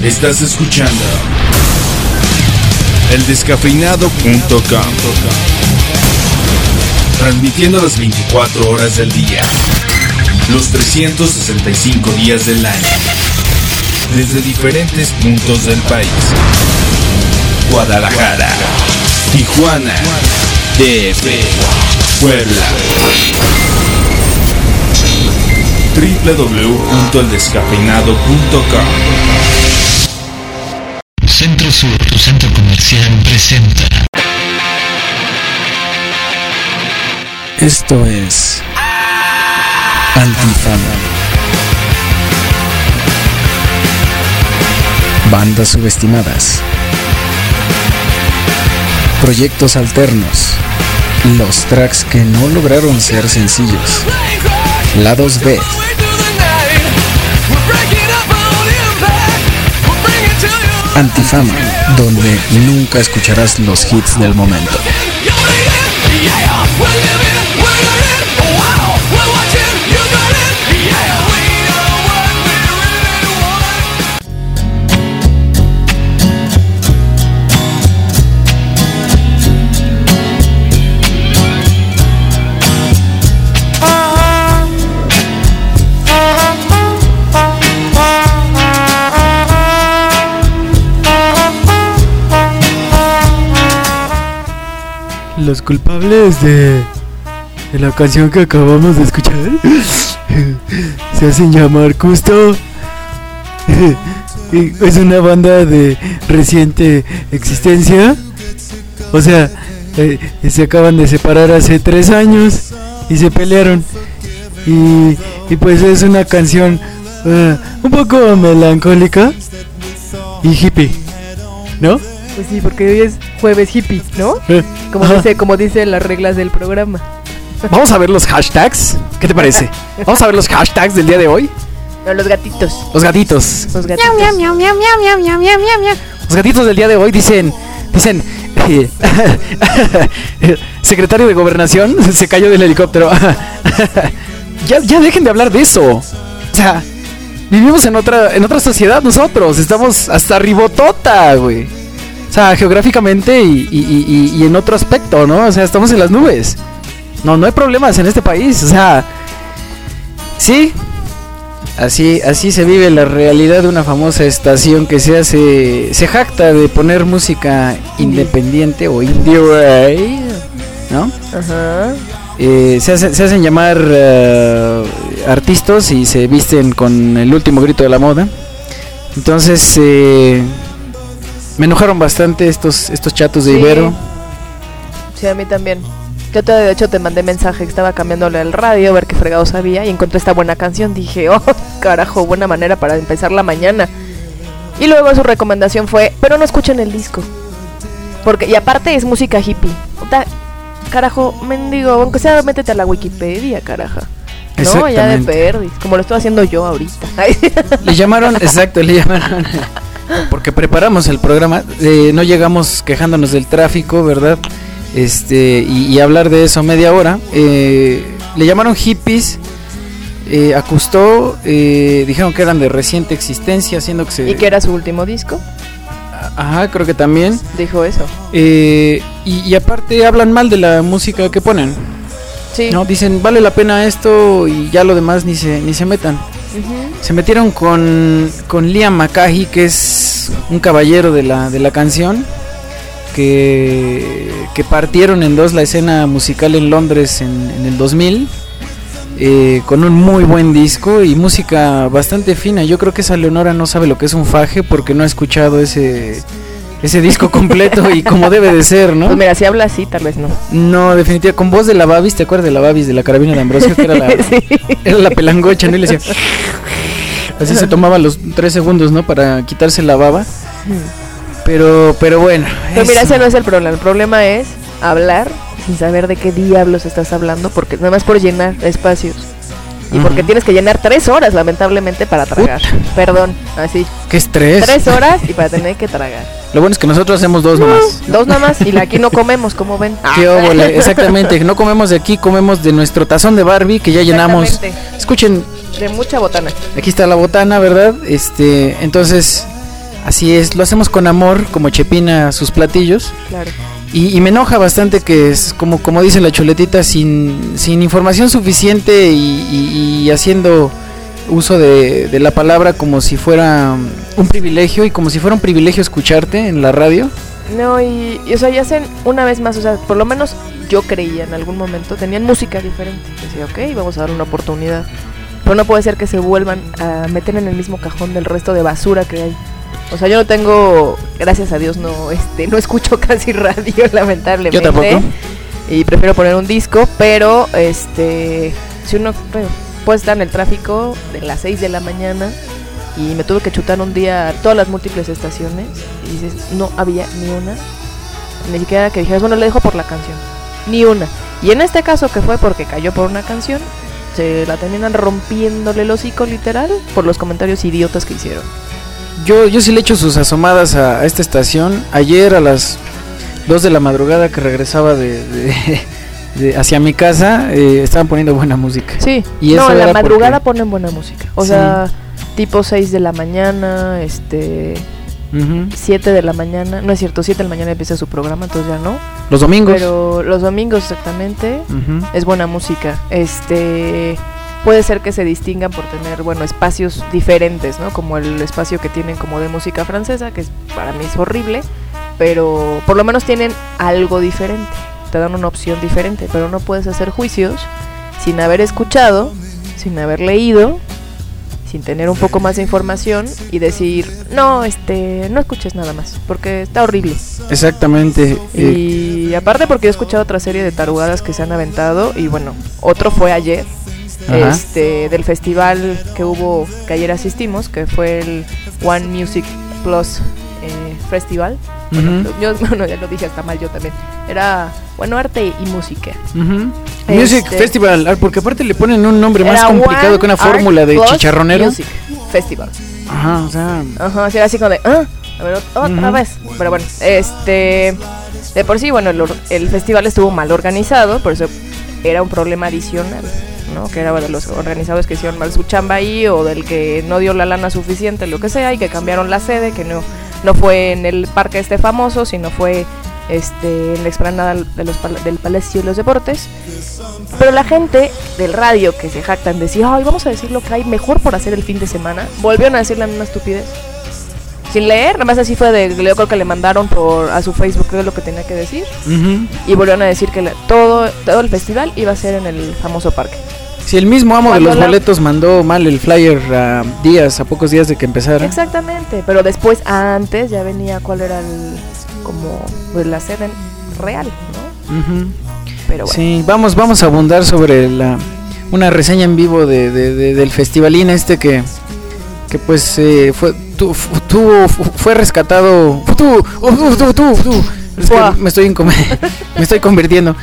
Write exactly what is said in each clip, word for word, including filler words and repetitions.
Estás escuchando el descafeinado punto com, transmitiendo las veinticuatro horas del día, los trescientos sesenta y cinco días del año, desde diferentes puntos del país. Guadalajara, Tijuana, D F, Puebla. doble u doble u doble u punto el descafeinado punto com. Centro Sur, tu centro comercial, presenta. Esto es Antifama. Bandas subestimadas. Proyectos alternos. Los tracks que no lograron ser sencillos. Lados B. Antifama, donde nunca escucharás los hits del momento. Los culpables de, de la canción que acabamos de escuchar se hacen llamar Custo. Es una banda de reciente existencia. O sea, eh, se acaban de separar hace tres años y se pelearon. Y, y pues es una canción uh, un poco melancólica y hippie, ¿no? Pues sí, porque hoy es jueves hippie, ¿no? Como dice, como dicen las reglas del programa. Vamos a ver los hashtags. ¿Qué te parece? Vamos a ver los hashtags del día de hoy. No, los gatitos. Los gatitos. Los gatitos. Miau, miau, miau, miau, miau, miau, miau, miau, miau. Los gatitos del día de hoy dicen, dicen, eh, secretario de Gobernación se cayó del helicóptero. ya, ya dejen de hablar de eso. O sea, vivimos en otra, en otra sociedad nosotros. Estamos hasta ribotota, güey. O sea, geográficamente y, y, y, y en otro aspecto, ¿no? O sea, estamos en las nubes. No, no hay problemas en este país. O sea, sí. Así, así se vive la realidad de una famosa estación que se hace, se jacta de poner música independiente o indie, right, ¿no? Ajá. Eh, se, hace, se hacen llamar uh, artistas y se visten con el último grito de la moda. Entonces, eh... me enojaron bastante estos estos chatos de sí. Ibero. Sí, a mí también. Yo te, de hecho te mandé mensaje que estaba cambiándole el radio a ver qué fregados había y encontré esta buena canción. Dije, oh, carajo, buena manera para empezar la mañana. Y luego su recomendación fue, pero no escuchen el disco. Porque, y aparte es música hippie. Ota, carajo, mendigo, aunque sea métete a la Wikipedia, caraja. No, ya de perdis, como lo estoy haciendo yo ahorita. Le llamaron, exacto, le llamaron... Porque preparamos el programa, eh, no llegamos quejándonos del tráfico, ¿verdad? Este y, y hablar de eso media hora. Eh, le llamaron hippies, eh, acustó, eh, dijeron que eran de reciente existencia, haciendo que se... ¿Y que era su último disco? Ajá, creo que también. Dijo eso. Eh, y, y aparte hablan mal de la música que ponen. Sí. No, dicen vale la pena esto y ya lo demás ni se ni se metan. Uh-huh. Se metieron con, con Liam McCahey, que es un caballero de la, de la canción, que, que partieron en dos la escena musical en Londres en, en el dos mil, eh, con un muy buen disco y música bastante fina. Yo creo que esa Leonora no sabe lo que es un faje porque no ha escuchado ese... ese disco completo y como debe de ser, ¿no? Pues mira, si habla así, tal vez no. No, definitivamente, con voz de la Babis, ¿te acuerdas de la Babis, de la carabina de Ambrosio? Que era la, sí. Era la pelangocha, ¿no? Y le decía... Así se tomaba los tres segundos, ¿no? Para quitarse la baba. Pero, pero bueno. Pero eso. Mira, ese no es el problema. El problema es hablar sin saber de qué diablos estás hablando, porque nada más por llenar espacios. Y porque uh-huh. tienes que llenar tres horas, lamentablemente, para tragar. Puta. Perdón, así. ¿Qué estrés? Tres horas y para tener que tragar. Lo bueno es que nosotros hacemos dos no, nomás. Dos nomás y aquí no comemos, como ven. Qué óvole, exactamente. No comemos de aquí, comemos de nuestro tazón de Barbie que ya llenamos. Escuchen. De mucha botana. Aquí está la botana, ¿verdad? Este, entonces, Así es, lo hacemos con amor, como Chepina sus platillos. Claro. Y, y me enoja bastante que es como, como dice la chuletita, sin, sin información suficiente y, y, y haciendo uso de, de la palabra como si fuera un privilegio y como si fuera un privilegio escucharte en la radio. No, y, y o sea, ya hacen una vez más, o sea, por lo menos yo creía en algún momento, tenían música diferente. Decía, ok, vamos a darle una oportunidad. Pero no puede ser que se vuelvan a meter en el mismo cajón del resto de basura que hay. O sea, yo no tengo, gracias a Dios, no este no escucho casi radio, lamentablemente. Yo tampoco. Y prefiero poner un disco, pero este si uno bueno, puede estar en el tráfico de las seis de la mañana y me tuve que chutar un día todas las múltiples estaciones y dices, no había ni una, ni siquiera que dijeras, bueno, le dejo por la canción, ni una. Y en este caso que fue porque cayó por una canción, se la terminan rompiéndole el hocico literal por los comentarios idiotas que hicieron. Yo, yo sí le echo sus asomadas a, a esta estación. Ayer a las dos de la madrugada que regresaba de, de, de hacia mi casa, eh, estaban poniendo buena música. Sí, y no, eso en la era madrugada porque... ponen buena música. O sí. sea, tipo seis de la mañana, este... Uh-huh. siete de la mañana, no es cierto, siete de la mañana empieza su programa, entonces ya no. Los domingos. Pero los domingos exactamente, uh-huh. es buena música. Este... Puede ser que se distingan por tener, bueno, espacios diferentes, ¿no? Como el espacio que tienen como de música francesa, que es, para mí es horrible, pero por lo menos tienen algo diferente, te dan una opción diferente, pero no puedes hacer juicios sin haber escuchado, sin haber leído, sin tener un poco más de información y decir, no, este, no escuches nada más, porque está horrible. Exactamente. Y eh. aparte porque yo he escuchado otra serie de tarugadas que se han aventado, y bueno, otro fue ayer. Ajá. Este del festival que hubo, que ayer asistimos, que fue el One Music Plus eh, Festival. Uh-huh. Bueno, yo bueno, ya lo dije hasta mal yo también. Era, bueno, arte y música. Uh-huh. Este, Music Festival, porque aparte le ponen un nombre más complicado One que una fórmula de chicharronero. Music Festival. Ajá, o sea. Ajá, así, así como de, ah, a ver, otra uh-huh. vez. Pero bueno, este, de por sí, bueno, el, el festival estuvo mal organizado, por eso era un problema adicional, ¿no? Que era de los organizadores que hicieron mal su chamba ahí, o del que no dio la lana suficiente, lo que sea, y que cambiaron la sede, que no, no fue en el parque este famoso, sino fue este en la explanada de los, del Palacio de los Deportes. Pero la gente del radio que se jactan de decir, ay, vamos a decir lo que hay mejor por hacer el fin de semana, volvieron a decir la misma estupidez sin leer, nada más así fue de, yo creo que le mandaron por a su Facebook qué es lo que tenía que decir, uh-huh. y volvieron a decir que la, todo, todo el festival iba a ser en el famoso parque. Si el mismo amo Cuando de los la... boletos mandó mal el flyer a días, a pocos días de que empezara. Exactamente, pero después, antes, ya venía cuál era el, como, pues la sede real, ¿no? Uh-huh. Pero bueno. Sí, vamos, vamos a abundar sobre la una reseña en vivo de, de, de del festivalín este que que pues eh, fue tu, tu, fue rescatado tu, tu, tu, tu, tu. Es que me estoy me estoy convirtiendo.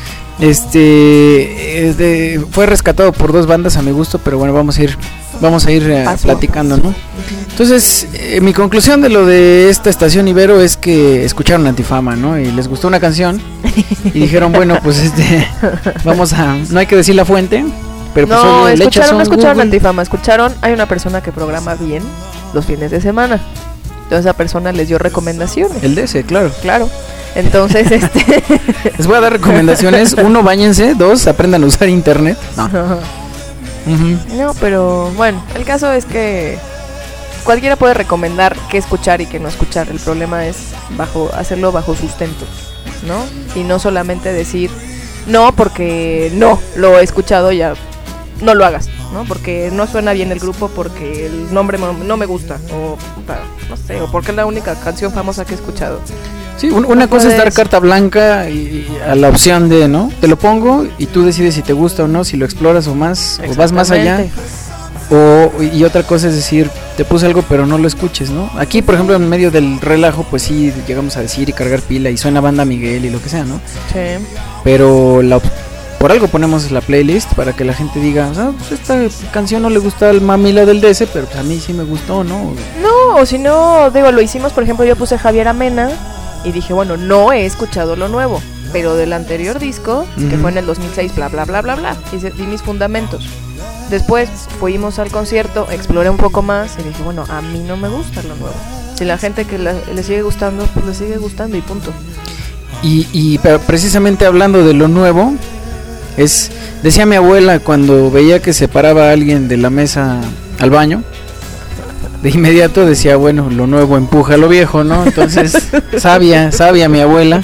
Este eh, de, fue rescatado por dos bandas a mi gusto, pero bueno, vamos a ir vamos a ir eh, platicando, ¿no? Entonces, eh, mi conclusión de lo de esta estación Ibero es que escucharon Antifama, ¿no? Y les gustó una canción y dijeron, bueno, pues este vamos a, no hay que decir la fuente, pero pues no, oye, escucharon, no escucharon Google. Antifama, escucharon, hay una persona que programa bien los fines de semana. Entonces esa persona les dio recomendaciones. El D S, claro. Claro. Entonces, este les voy a dar recomendaciones. Uno, báñense. Dos, aprendan a usar internet. No. Uh-huh. No, pero bueno, el caso es que cualquiera puede recomendar qué escuchar y qué no escuchar. El problema es bajo hacerlo bajo sustento, ¿no? Y no solamente decir no porque no lo he escuchado, ya no lo hagas, ¿no? Porque no suena bien el grupo, porque el nombre no me gusta, o no sé, o porque es la única canción famosa que he escuchado. Sí, un, una no cosa puedes... es dar carta blanca y, y a la opción de, ¿no? Te lo pongo y tú decides si te gusta o no, si lo exploras o más, o vas más allá. O, y otra cosa es decir, te puse algo pero no lo escuches, ¿no? Aquí, por ejemplo, en medio del relajo, pues sí, llegamos a decir y cargar pila y suena Banda Miguel y lo que sea, ¿no? Sí. Pero la, por algo ponemos la playlist para que la gente diga, ah, pues esta canción no le gusta al mamila del D S, pero pues a mí sí me gustó, ¿no? No, o si no, digo, lo hicimos, por ejemplo, yo puse Javier Amena y dije, bueno, no he escuchado lo nuevo, pero del anterior disco, uh-huh. que fue en el dos mil seis, bla, bla, bla, bla, bla, hice, di mis fundamentos. Después fuimos al concierto, exploré un poco más y dije, bueno, a mí no me gusta lo nuevo. Si la gente que la, le sigue gustando, pues le sigue gustando y punto. Y, y pero precisamente hablando de lo nuevo, es decía mi abuela cuando veía que se paraba alguien de la mesa al baño, de inmediato decía, bueno, lo nuevo empuja a lo viejo, ¿no? Entonces, sabia, sabia mi abuela.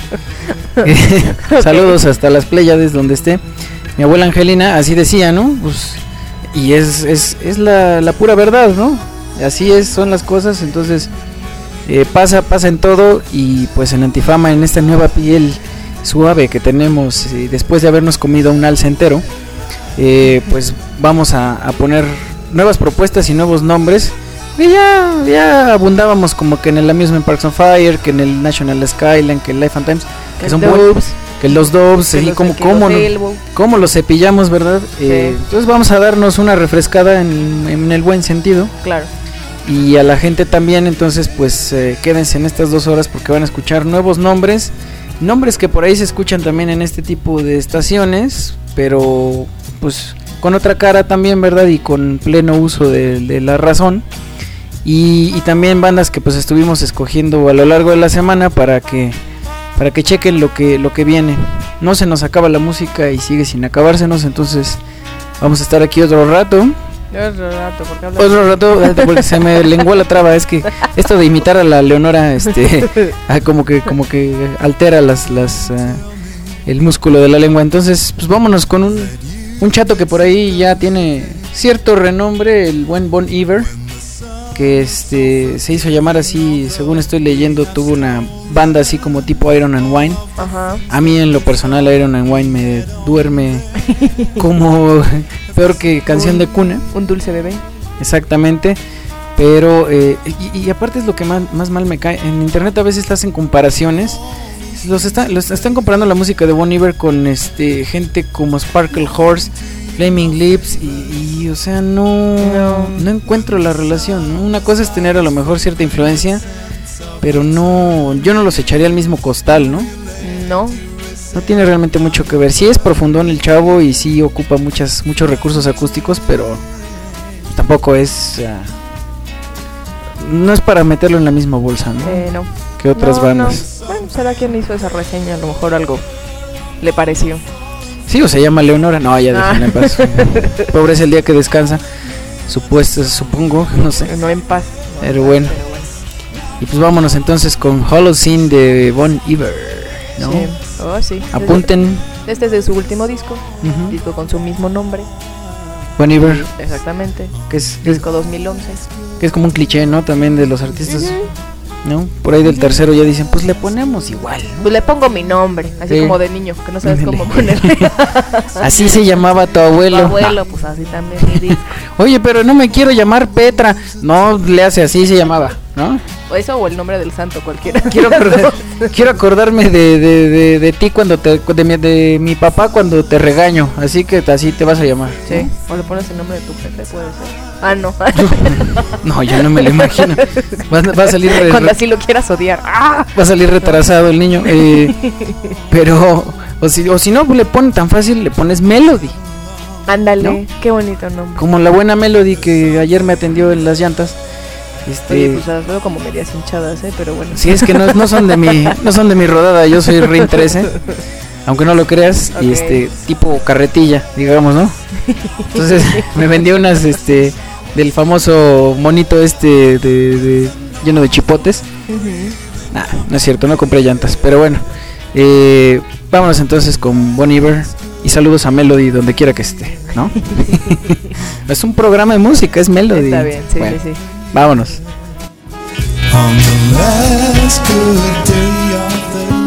Saludos hasta las Pléyades donde esté. Mi abuela Angelina así decía, ¿no? Pues, y es, es, es la, la pura verdad, ¿no? Así es, son las cosas, entonces eh, pasa, pasa en todo. Y pues en Antifama, en esta nueva piel suave que tenemos, eh, después de habernos comido un alce entero, eh, pues vamos a, a poner nuevas propuestas y nuevos nombres. Y ya, ya abundábamos como que en el Amusement Parks on Fire, que en el National Skyline, que en Life and Times, que, que son buenos, que los Doves, y como cómo no, cómo los cepillamos, ¿verdad? Sí. Eh, entonces vamos a darnos una refrescada en, en el buen sentido. Claro. Y a la gente también, entonces pues eh, quédense en estas dos horas porque van a escuchar nuevos nombres, nombres que por ahí se escuchan también en este tipo de estaciones, pero pues con otra cara también, ¿verdad? Y con pleno uso de, de la razón. Y, y también bandas que pues estuvimos escogiendo a lo largo de la semana para que para que chequen lo que lo que viene. No se nos acaba la música y sigue sin acabársenos, entonces vamos a estar aquí otro rato. Otro rato, porque hablas otro rato, porque se me lenguó la traba. Es que esto de imitar a la Leonora, este, como que como que altera las las uh, el músculo de la lengua. Entonces, pues vámonos con un un chato que por ahí ya tiene cierto renombre, el buen Bon Iver, que este se hizo llamar así, según estoy leyendo, tuvo una banda así como tipo Iron and Wine. Ajá. A mí en lo personal Iron and Wine me duerme como peor que canción un, de cuna. Un dulce bebé. Exactamente. Pero eh, y, y aparte es lo que más, más mal me cae. En internet a veces hacen comparaciones. Los, está, los están comparando la música de Bon Iver con este gente como Sparkle Horse, Flaming Lips y, y o sea no, no no encuentro la relación, ¿no? Una cosa es tener a lo mejor cierta influencia, pero no, yo no los echaría al mismo costal, ¿no? No. No tiene realmente mucho que ver. Sí es profundón el chavo y sí ocupa muchas muchos recursos acústicos, pero tampoco es uh, no es para meterlo en la misma bolsa, ¿no? Eh, no. Que otras no, bandas. No. Bueno, será quien hizo esa reseña, a lo mejor algo le pareció. Sí, o se llama Leonora. No, ya ah. déjenla en paz. Pobre es el día que descansa. Supuesto, supongo, no sé. No en paz. Pero bueno. Pero bueno. Y pues vámonos entonces con Holocene de Bon Iver, ¿no? Sí. Oh, sí. Apunten. Este es de su último disco. Uh-huh. Disco con su mismo nombre. Bon Iver. Exactamente. Que es, disco dos mil once. Que es como un cliché, ¿no? También de los artistas. Uh-huh. ¿No? Por ahí del tercero ya dicen, pues le ponemos igual, ¿no? Pues le pongo mi nombre, así sí. Como de niño, que no sabes cómo ponerle. Así se llamaba tu abuelo. Tu abuelo, pues así también mi disco. Oye, pero no me quiero llamar Petra. No, le hace así se llamaba, ¿no? O eso o el nombre del santo, cualquiera. Quiero, acordar, quiero acordarme de, de, de, de ti cuando te, de mi, de mi papá cuando te regaño, así que así te vas a llamar. Sí, ¿no? O le pones el nombre de tu jefe, puede ser. Ah, no. No, yo no me lo imagino. Va, va a salir re, cuando así lo quieras odiar. ¡Ah! Va a salir retrasado el niño. Eh, pero, o si, o si no le ponen tan fácil, le pones Melody. Ándale, ¿no? Qué bonito nombre. Como la buena Melody que ayer me atendió en las llantas. Este, Oye, pues las veo como medias hinchadas, ¿eh? Pero bueno. Sí, es que no, no son de mi, no son de mi rodada. Yo soy R I N trece, aunque no lo creas, okay. Y este tipo carretilla, digamos, ¿no? Entonces me vendió unas, este, del famoso monito este de, de lleno de chipotes. Uh-huh. Nah, no es cierto, no compré llantas, pero bueno. Eh, vámonos entonces con Bon Iver y saludos a Melody donde quiera que esté, ¿no? Es un programa de música, es Melody. Está bien, sí, bueno. sí, sí. Vámonos. On the last good day of the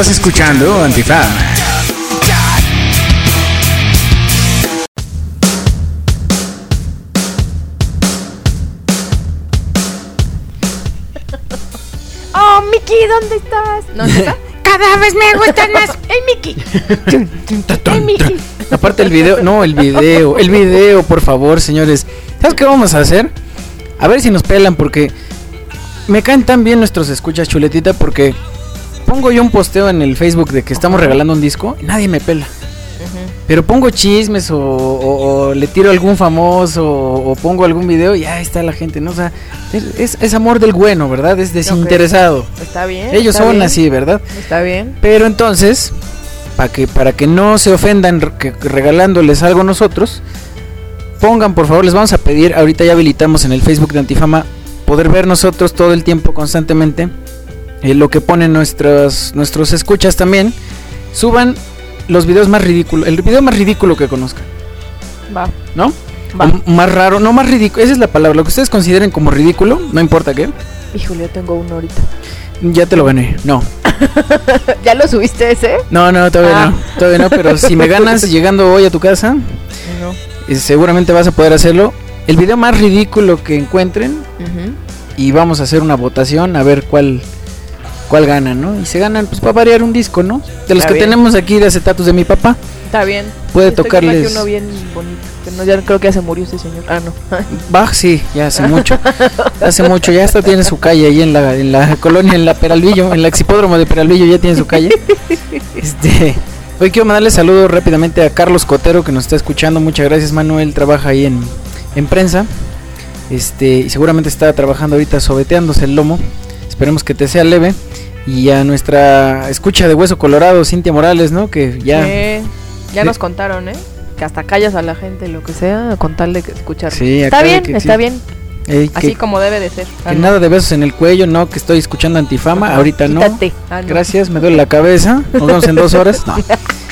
Estás escuchando Antifam. Oh, Mickey, ¿dónde estás? ¿No está? Cada vez me gustan más. ¡Ey, Mickey! ¡Ey, Mickey! Aparte el video, no, el video, el video, por favor, señores. ¿Sabes qué vamos a hacer? A ver si nos pelan, porque me caen tan bien nuestros escuchas, chuletita, porque pongo yo un posteo en el Facebook de que estamos regalando un disco y nadie me pela. Pero pongo chismes o, o, o le tiro a algún famoso o, o pongo algún video y ahí está la gente, ¿no? O sea, es, es, es amor del bueno, ¿verdad? Es desinteresado. Okay. Está bien. Ellos está son bien. así, ¿verdad? Está bien. Pero entonces, para que, para que no se ofendan que, regalándoles algo nosotros, pongan, por favor, les vamos a pedir, ahorita ya habilitamos en el Facebook de Antifama, poder ver nosotros todo el tiempo, constantemente, eh, lo que ponen nuestros, nuestros escuchas también. Suban los videos más ridículos, el video más ridículo que conozcan. Va. ¿No? Va. O más raro, no más ridículo, esa es la palabra, lo que ustedes consideren como ridículo, no importa qué. Híjole, yo tengo uno ahorita. Ya te lo gané, no. ¿Ya lo subiste ese? No, no, todavía Ah. no, todavía no, pero si me ganas llegando hoy a tu casa, No. eh, seguramente vas a poder hacerlo. El video más ridículo que encuentren Uh-huh. y vamos a hacer una votación a ver cuál cuál gana, ¿no? Y se ganan, pues para variar un disco, ¿no? De los Está que bien. tenemos aquí de acetatos de mi papá. Está bien. Puede Estoy tocarles- viendo aquí uno bien bonito. Que no, ya creo que ya se murió ese señor. Ah, no. Bach, sí, ya hace mucho. Hace mucho, ya hasta tiene su calle ahí en la, en la colonia, en la Peralvillo, en la exhipódromo de Peralvillo ya tiene su calle. Este, hoy quiero mandarle saludos rápidamente a Carlos Cotero que nos está escuchando. Muchas gracias, Manuel, trabaja ahí en, en prensa. Este, y seguramente está trabajando ahorita sobeteándose el lomo. Esperemos que te sea leve. Y a nuestra escucha de Hueso Colorado, Cintia Morales, ¿no? Que ya... Sí, ya Sí. nos contaron, ¿eh? Que hasta callas a la gente, lo que sea, con tal de que escuchar. Sí, Está acá de bien, que está sí. bien. Ey, Así que, como debe de ser. Ah, que no. nada de besos en el cuello, no, que estoy escuchando Antifama, Ajá, ahorita no. quítate. Ah, no. Gracias, me duele la cabeza. Nos vemos en dos horas. No,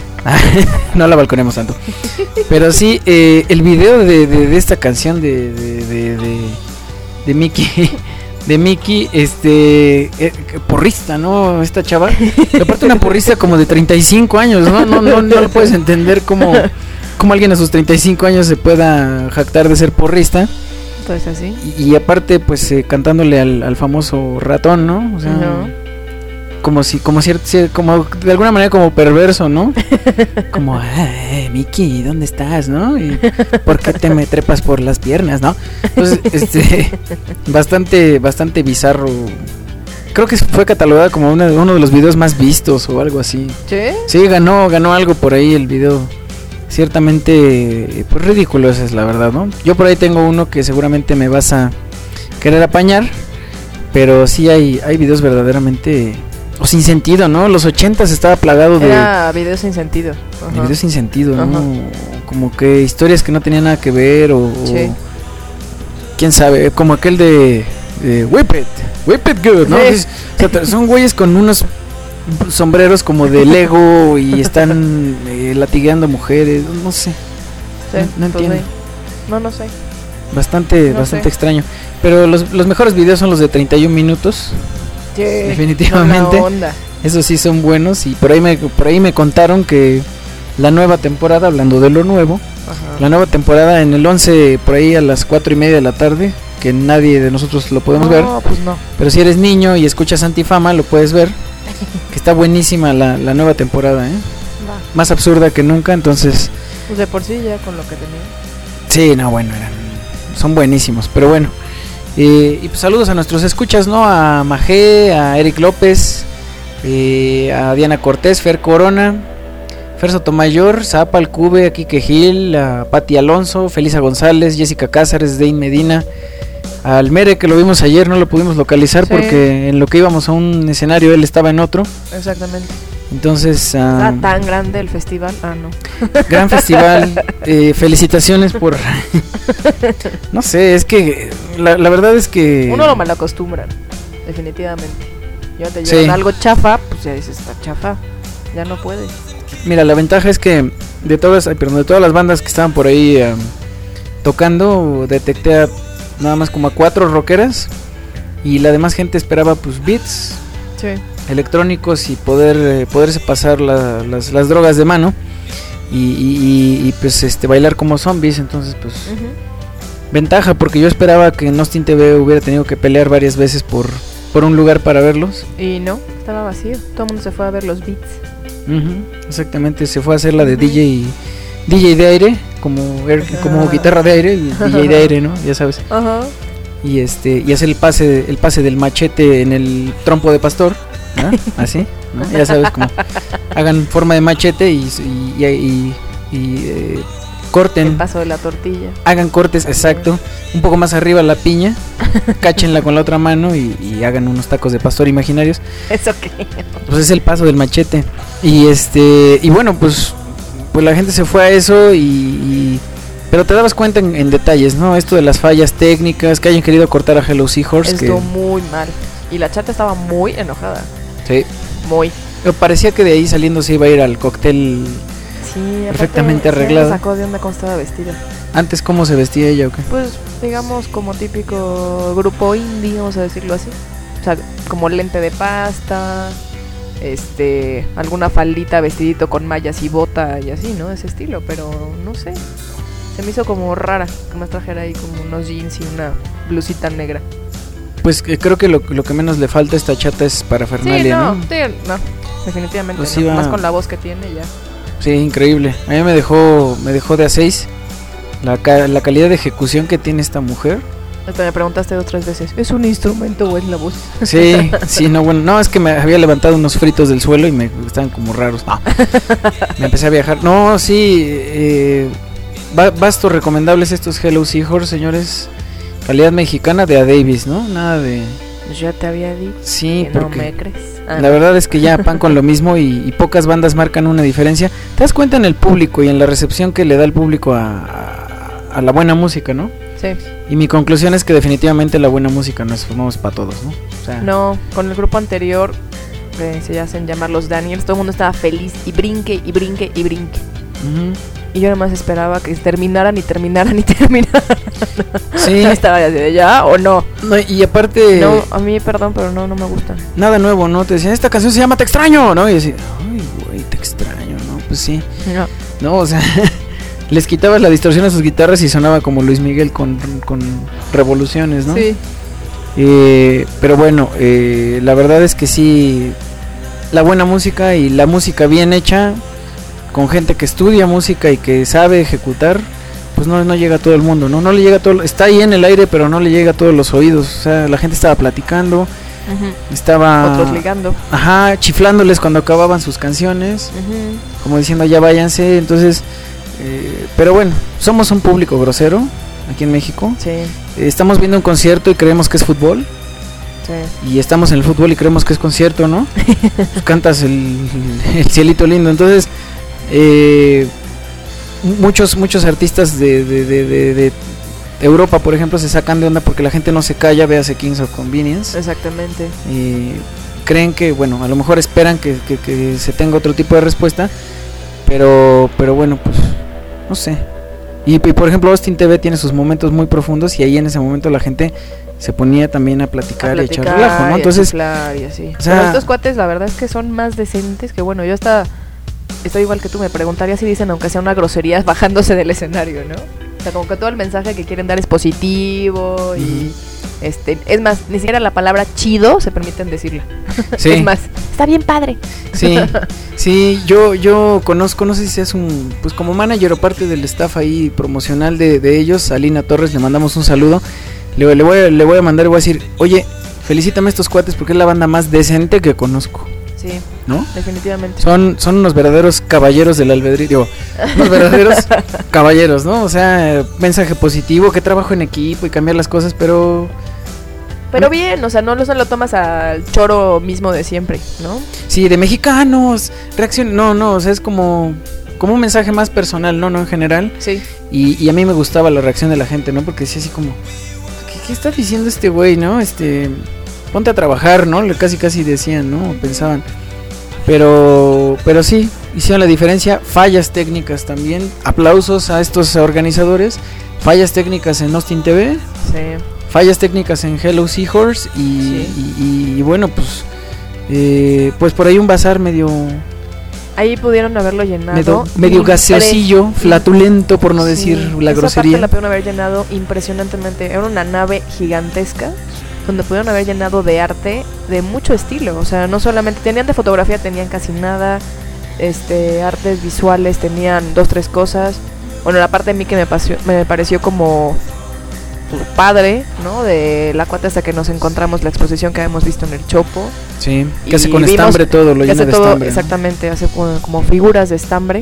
no la balconemos tanto. Pero sí, eh, el video de, de, de esta canción de, de, de, de, de Mickey, de Mickey, este, eh, porrista, ¿no? Esta chava. Y aparte una porrista como de treinta y cinco años, ¿no? No, no, no lo puedes entender cómo, cómo alguien a sus treinta y cinco años se pueda jactar de ser porrista. Entonces así. Y, y aparte, pues eh, cantándole al, al famoso ratón, ¿no? O sea, Ujú. como si, como cierto, como de alguna manera como perverso, ¿no? Como, "Ay, Mickey, ¿dónde estás, no? Y ¿por qué te me trepas por las piernas, no?" Entonces, este, bastante, bastante bizarro. Creo que fue catalogado como una, uno de los videos más vistos o algo así. ¿Sí? Sí, ganó, ganó algo por ahí el video. Ciertamente, pues ridículo, esa es la verdad, ¿no? Yo por ahí tengo uno que seguramente me vas a querer apañar, pero sí hay, hay videos verdaderamente, o sin sentido, ¿no? Los ochentas estaba plagado de, Era video sin sentido. de Ajá. videos sin sentido, ¿no? Ajá. Como que historias que no tenían nada que ver, o, o Sí. quién sabe, como aquel de, de Whip It, Whip It Good, ¿no? Sí. Es- o sea, son güeyes con unos sombreros como de Lego y están eh, latigueando mujeres, no sé, Sí, no- no pues entiendo. sí. No, no sé. bastante No bastante sé. extraño. Pero los, los mejores videos son los de treinta y un minutos, Sí, definitivamente. buena onda. Esos sí son buenos y por ahí me por ahí me contaron que la nueva temporada, hablando de lo nuevo, Ajá. la nueva temporada en el once por ahí a las cuatro y media de la tarde, que nadie de nosotros lo podemos ver, No, pues no. pero si eres niño y escuchas Antifama lo puedes ver, que está buenísima la, la nueva temporada, ¿eh? Va. Más absurda que nunca, entonces Pues de por sí ya con lo que tenía. sí, no, bueno, eran, son buenísimos, pero bueno. Eh, y pues saludos a nuestros escuchas, ¿no? A Majé, a Eric López, eh, a Diana Cortés, Fer Corona, Fer Sotomayor, Zapa Alcube, a Quique Gil, a Pati Alonso, Felisa González, Jessica Cázares, Dane Medina, al Mere, que lo vimos ayer, no lo pudimos localizar Sí. porque en lo que íbamos a un escenario él estaba en otro. Exactamente. Entonces, Ah, ah, tan grande el festival. Ah, no. gran festival, eh, felicitaciones por... no sé, es que la, la verdad es que... Uno lo malacostumbran, definitivamente. Ya te Sí. llevan algo chafa, pues ya dices, está chafa. Ya no puedes. Mira, la ventaja es que de todas, ay, perdón, de todas las bandas que estaban por ahí eh, tocando, detecté a nada más como a cuatro rockeras y la demás gente esperaba pues beats, Sí. electrónicos y poder eh, poderse pasar la, las, las drogas de mano y, y, y, y pues este bailar como zombies. Entonces pues uh-huh. ventaja, porque yo esperaba que en Austin T V hubiera tenido que pelear varias veces por, por un lugar para verlos. Y no, estaba vacío, todo el mundo se fue a ver los beats. Uh-huh, exactamente, se fue a hacer la de uh-huh. D J D J de aire, como air, como uh-huh. guitarra de aire, y D J de aire, ¿no? Ya sabes. Ajá. Uh-huh. Y este y hacer el pase el pase del machete en el trompo de pastor, ¿no? Así, ¿no? Ya sabes, como hagan forma de machete y y, y, y, y eh, corten el paso de la tortilla. Hagan cortes, exacto, un poco más arriba la piña, cáchenla con la otra mano y, y hagan unos tacos de pastor imaginarios. ¿Eso qué? Pues es el paso del machete. Y este y bueno, pues pues la gente se fue a eso y, y pero te dabas cuenta en, en detalles, ¿no? Esto de las fallas técnicas, que hayan querido cortar a Hello Seahorse. Estuvo que... muy mal. Y la chata estaba muy enojada. Sí. Muy. Pero parecía que de ahí saliendo se iba a ir al cóctel sí, perfectamente arreglada. Sacó de onda cómo estaba vestida. Antes, ¿cómo se vestía ella o qué? Pues, digamos, como típico grupo indie, vamos a decirlo así. O sea, como lente de pasta, este, alguna faldita, vestidito con mallas y bota y así, ¿no? Ese estilo, pero no sé. Se me hizo como rara que me trajera ahí como unos jeans y una blusita negra. Pues eh, creo que lo, lo que menos le falta a esta chata es parafernalia, sí, no, ¿no? Sí, no, definitivamente pues no. Iba... Más con la voz que tiene ya. Sí, increíble. A mí me dejó me dejó de a seis la, ca- la calidad de ejecución que tiene esta mujer. Hasta me preguntaste dos tres veces, ¿es un instrumento o es la voz? Sí, sí, no, bueno, no, es que me había levantado unos fritos del suelo y me estaban como raros. No. Me empecé a viajar. No, sí, eh... bastos recomendables estos Hello Seahorse, señores. Calidad mexicana de A Davis, ¿no? Nada de... Ya te había dicho sí, que porque no me crees. Ah, la verdad es que ya pan con lo mismo y, y pocas bandas marcan una diferencia. Te das cuenta en el público y en la recepción que le da el público a, a, a la buena música, ¿no? Sí. Y mi conclusión es que definitivamente la buena música no es, no es para todos, ¿no? O sea, no, con el grupo anterior, eh, se hacen llamar los Daniels, todo el mundo estaba feliz y brinque y brinque y brinque. Uh-huh. Y yo nada más esperaba que terminaran y terminaran y terminaran. Sí. Estaba así de ya o no. No. Y aparte... No, a mí, perdón, pero no, no me gustan. Nada nuevo, ¿no? Te decían, esta canción se llama Te Extraño, ¿no? Y decía, ay, güey, te extraño, ¿no? Pues sí. No. No, o sea, les quitabas la distorsión a sus guitarras y sonaba como Luis Miguel con, con revoluciones, ¿no? Sí. Eh, pero bueno, eh, la verdad es que sí, la buena música y la música bien hecha, con gente que estudia música y que sabe ejecutar, pues no, no llega a todo el mundo, ¿no? No le llega a todo, está ahí en el aire, pero no le llega a todos los oídos. O sea, la gente estaba platicando, uh-huh. estaba... Otros ligando. Ajá, chiflándoles cuando acababan sus canciones, uh-huh. como diciendo ya váyanse, entonces... Eh, pero bueno, somos un público grosero aquí en México. Sí. Eh, estamos viendo un concierto y creemos que es fútbol. Sí. Y estamos en el fútbol y creemos que es concierto, ¿no? Pues cantas el, el cielito lindo, entonces... Eh, muchos muchos artistas de, de, de, de, de Europa, por ejemplo, se sacan de onda porque la gente no se calla, véase Kings of Convenience. Exactamente. Eh, creen que, bueno, a lo mejor esperan que, que, que se tenga otro tipo de respuesta, pero pero bueno, pues no sé. Y, y por ejemplo, Austin T V tiene sus momentos muy profundos y ahí en ese momento la gente se ponía también a platicar, a platicar y a echar relajo, ¿no? Entonces, y así. O sea, pero estos cuates, la verdad es que son más decentes que, bueno, yo hasta estoy igual que tú, me preguntaría si dicen aunque sea una grosería bajándose del escenario, ¿no? O sea, como que todo el mensaje que quieren dar es positivo y mm. este, es más, ni siquiera la palabra chido se permiten decirla. Sí. Es más, está bien padre. Sí. Sí, yo yo conozco, no sé si seas un, pues como manager o parte del staff ahí promocional de, de ellos, a Lina Torres, le mandamos un saludo. Le, le, voy a, le voy a mandar y voy a decir, oye, felicítame a estos cuates porque es la banda más decente que conozco. Sí, ¿no? Definitivamente. Son, son unos verdaderos caballeros del albedrío. Unos verdaderos caballeros, ¿no? O sea, mensaje positivo, que trabajo en equipo y cambiar las cosas, pero... Pero bien, o sea, no, no lo tomas al choro mismo de siempre, ¿no? Sí, de mexicanos, reacción... No, no, o sea, es como... Como un mensaje más personal, ¿no? No en general. Sí. Y, y a mí me gustaba la reacción de la gente, ¿no? Porque decía así como... ¿Qué, qué está diciendo este güey, no? Este... Ponte a trabajar, ¿no? Casi casi decían, ¿no? Pensaban. Pero pero sí, hicieron la diferencia. Fallas técnicas también. Aplausos a estos organizadores. Fallas técnicas en Austin T V. Sí. Fallas técnicas en Hello Seahorse. Y, sí. y, y, y bueno, pues eh, pues por ahí un bazar medio Ahí pudieron haberlo llenado. medio, medio impre- gaseosillo, flatulento por no Sí, decir la esa grosería. parte la pudieron haber llenado impresionantemente. Era una nave gigantesca donde pudieron haber llenado de arte de mucho estilo. O sea, no solamente tenían de fotografía, tenían casi nada. Este, artes visuales, tenían dos, tres cosas. Bueno, la parte de mí que me, pareció, me pareció como padre, ¿no? De la cuata hasta que nos encontramos la exposición que habíamos visto en el Chopo. Sí, Y que hace con vimos estambre todo, lo que llena hace de todo, estambre. ¿no? exactamente, hace como, como figuras de estambre.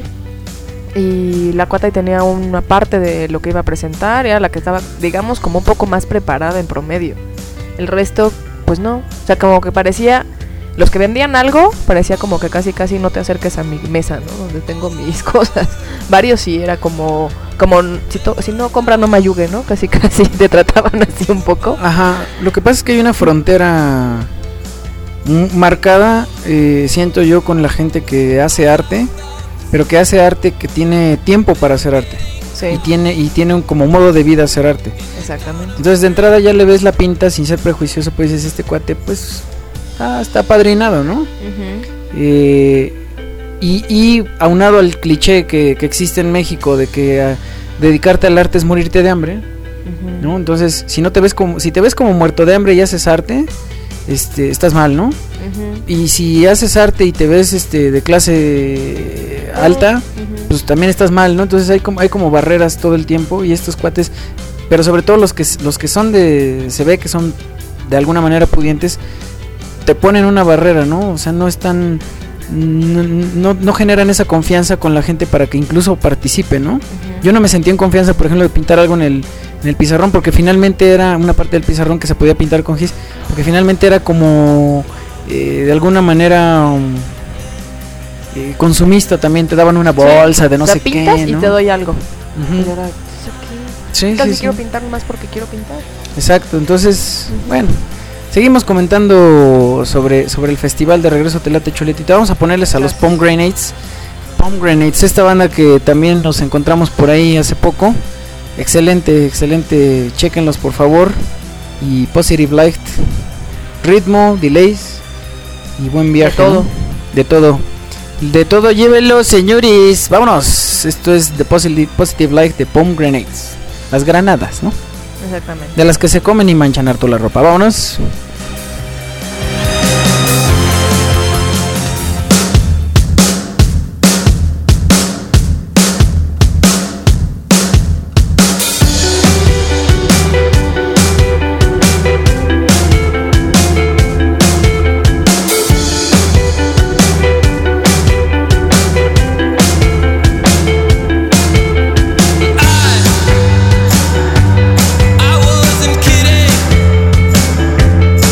Y la cuata tenía una parte de lo que iba a presentar, era la que estaba, digamos, como un poco más preparada en promedio. El resto, pues no. O sea, como que parecía, los que vendían algo, parecía como que casi casi no te acerques a mi mesa, ¿no? Donde tengo mis cosas. Varios sí, era como, como si, to, si no compra no me ayugue, ¿no? Casi casi te trataban así un poco. Ajá, lo que pasa es que hay una frontera m- marcada, eh, siento yo, con la gente que hace arte, pero que hace arte que tiene tiempo para hacer arte. Sí, Y tiene y tiene un como modo de vida hacer arte. exactamente. Entonces de entrada ya le ves la pinta sin ser prejuicioso, pues dices, este cuate pues ah, está padrinado, ¿no? Ujú. Eh, y, y aunado al cliché que, que existe en México de que ah, dedicarte al arte es morirte de hambre, Ujú. ¿no? Entonces, si no te ves como si te ves como muerto de hambre y haces arte, este estás mal, ¿no? Ujú. Y si haces arte y te ves este de clase alta, Ujú. pues también estás mal, ¿no? Entonces hay como hay como barreras todo el tiempo y estos cuates, pero sobre todo los que los que son de se ve que son de alguna manera pudientes, te ponen una barrera, ¿no? O sea, no están no, no, no generan esa confianza con la gente para que incluso participe, ¿no? Ujú. Yo no me sentía en confianza, por ejemplo, de pintar algo en el, en el pizarrón, porque finalmente era una parte del pizarrón que se podía pintar con gis, porque finalmente era como eh, de alguna manera um, eh, consumista también, te daban una bolsa de no O sea, sé pintas qué, y ¿no? te doy algo. Ujú. Y era, "¿Eso qué?". Sí, Casi sí, sí. quiero pintar más porque quiero pintar. Exacto, entonces, bueno, seguimos comentando sobre, sobre el festival de Regreso Te Late Chuletita. Vamos a ponerles a los Gracias. Pomegranates. Pomegranates, esta banda que también nos encontramos por ahí hace poco. Excelente, excelente, chequenlos por favor. Y Positive Light, ritmo, delays y buen viaje. todo. ¿no? De todo. De todo, llévenlo, señores. Vámonos. Esto es The Positive, Positive Light de Pomegranates. Las granadas, ¿no? Exactamente. De las que se comen y manchan harto la ropa. Vámonos. I wasn't kidding.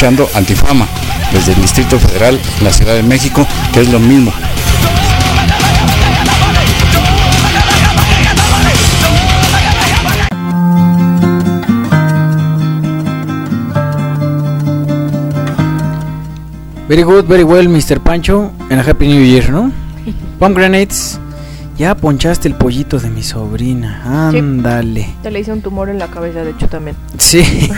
escuchando Antifama desde el Distrito Federal, la Ciudad de México, que es lo mismo. Very good, very well, mister Pancho, and a Happy New Year, ¿no? Pomegranates. Ya ponchaste el pollito de mi sobrina. Ándale. Sí, te le hice un tumor en la cabeza, de hecho, también. Sí.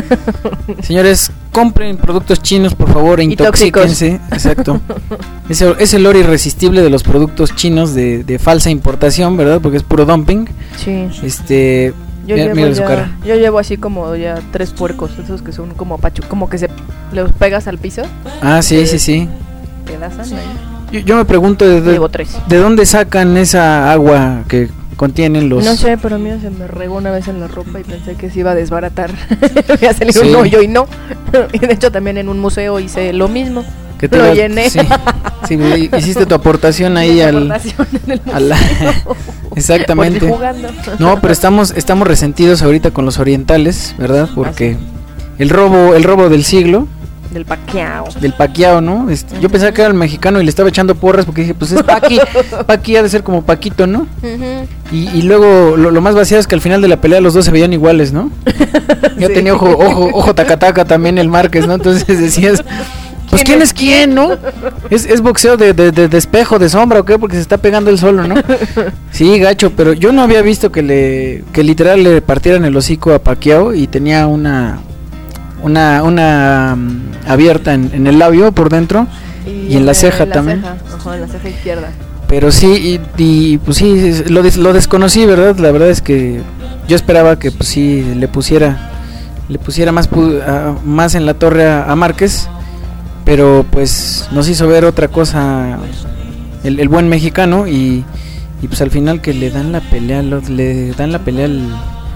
Señores, compren productos chinos, por favor, e intoxíquense. Exacto. Es el, es el oro irresistible de los productos chinos de, de falsa importación, ¿verdad? Porque es puro dumping. Sí. Este... Yo, mira, llevo mira ya, su cara. yo llevo así como ya tres puercos, esos que son como pachu, como que se los pegas al piso. Ah, sí, eh, sí, sí. Pedazan ahí. Yo, yo me pregunto de, de, Llevo tres. ¿de dónde sacan esa agua que contienen los...? No sé, pero a mí se me regó una vez en la ropa y pensé que se iba a desbaratar. Voy a salir Sí. un hoyo y no. Y de hecho también en un museo hice lo mismo. Que te lo la- llené. Sí, sí, hiciste tu aportación ahí Mi al... aportación en el a la- museo. Exactamente. Por ir jugando. No, pero estamos estamos resentidos ahorita con los orientales, ¿verdad? Porque el robo el robo del siglo, Del Pacquiao. del Pacquiao, ¿no? Este, yo pensaba que era el mexicano y le estaba echando porras porque dije, pues es Paqui, Paqui ha de ser como Paquito, ¿no? Ujú. Y, y luego lo, lo más vaciado es que al final de la pelea los dos se veían iguales, ¿no? Ya Sí. tenía ojo ojo ojo tacataca también el Márquez, ¿no? Entonces decías, pues ¿quién es quién, no? Es, es boxeo de, de, de, de espejo, de sombra, ¿o qué? Porque se está pegando el solo, ¿no? Sí, gacho, pero yo no había visto que le que literal le partieran el hocico a Pacquiao y tenía una una una um, abierta en, en el labio por dentro y en la ceja también. Ceja. Ajá, en la ceja izquierda. Pero sí, y, y, pues sí, es- lo, des- lo desconocí, ¿verdad? La verdad es que yo esperaba que pues sí le pusiera le pusiera más pu- a- más en la torre a, a Márquez, pero pues nos hizo ver otra cosa el, el buen mexicano y, y pues al final que le dan la pelea, lo- le dan la pelea al,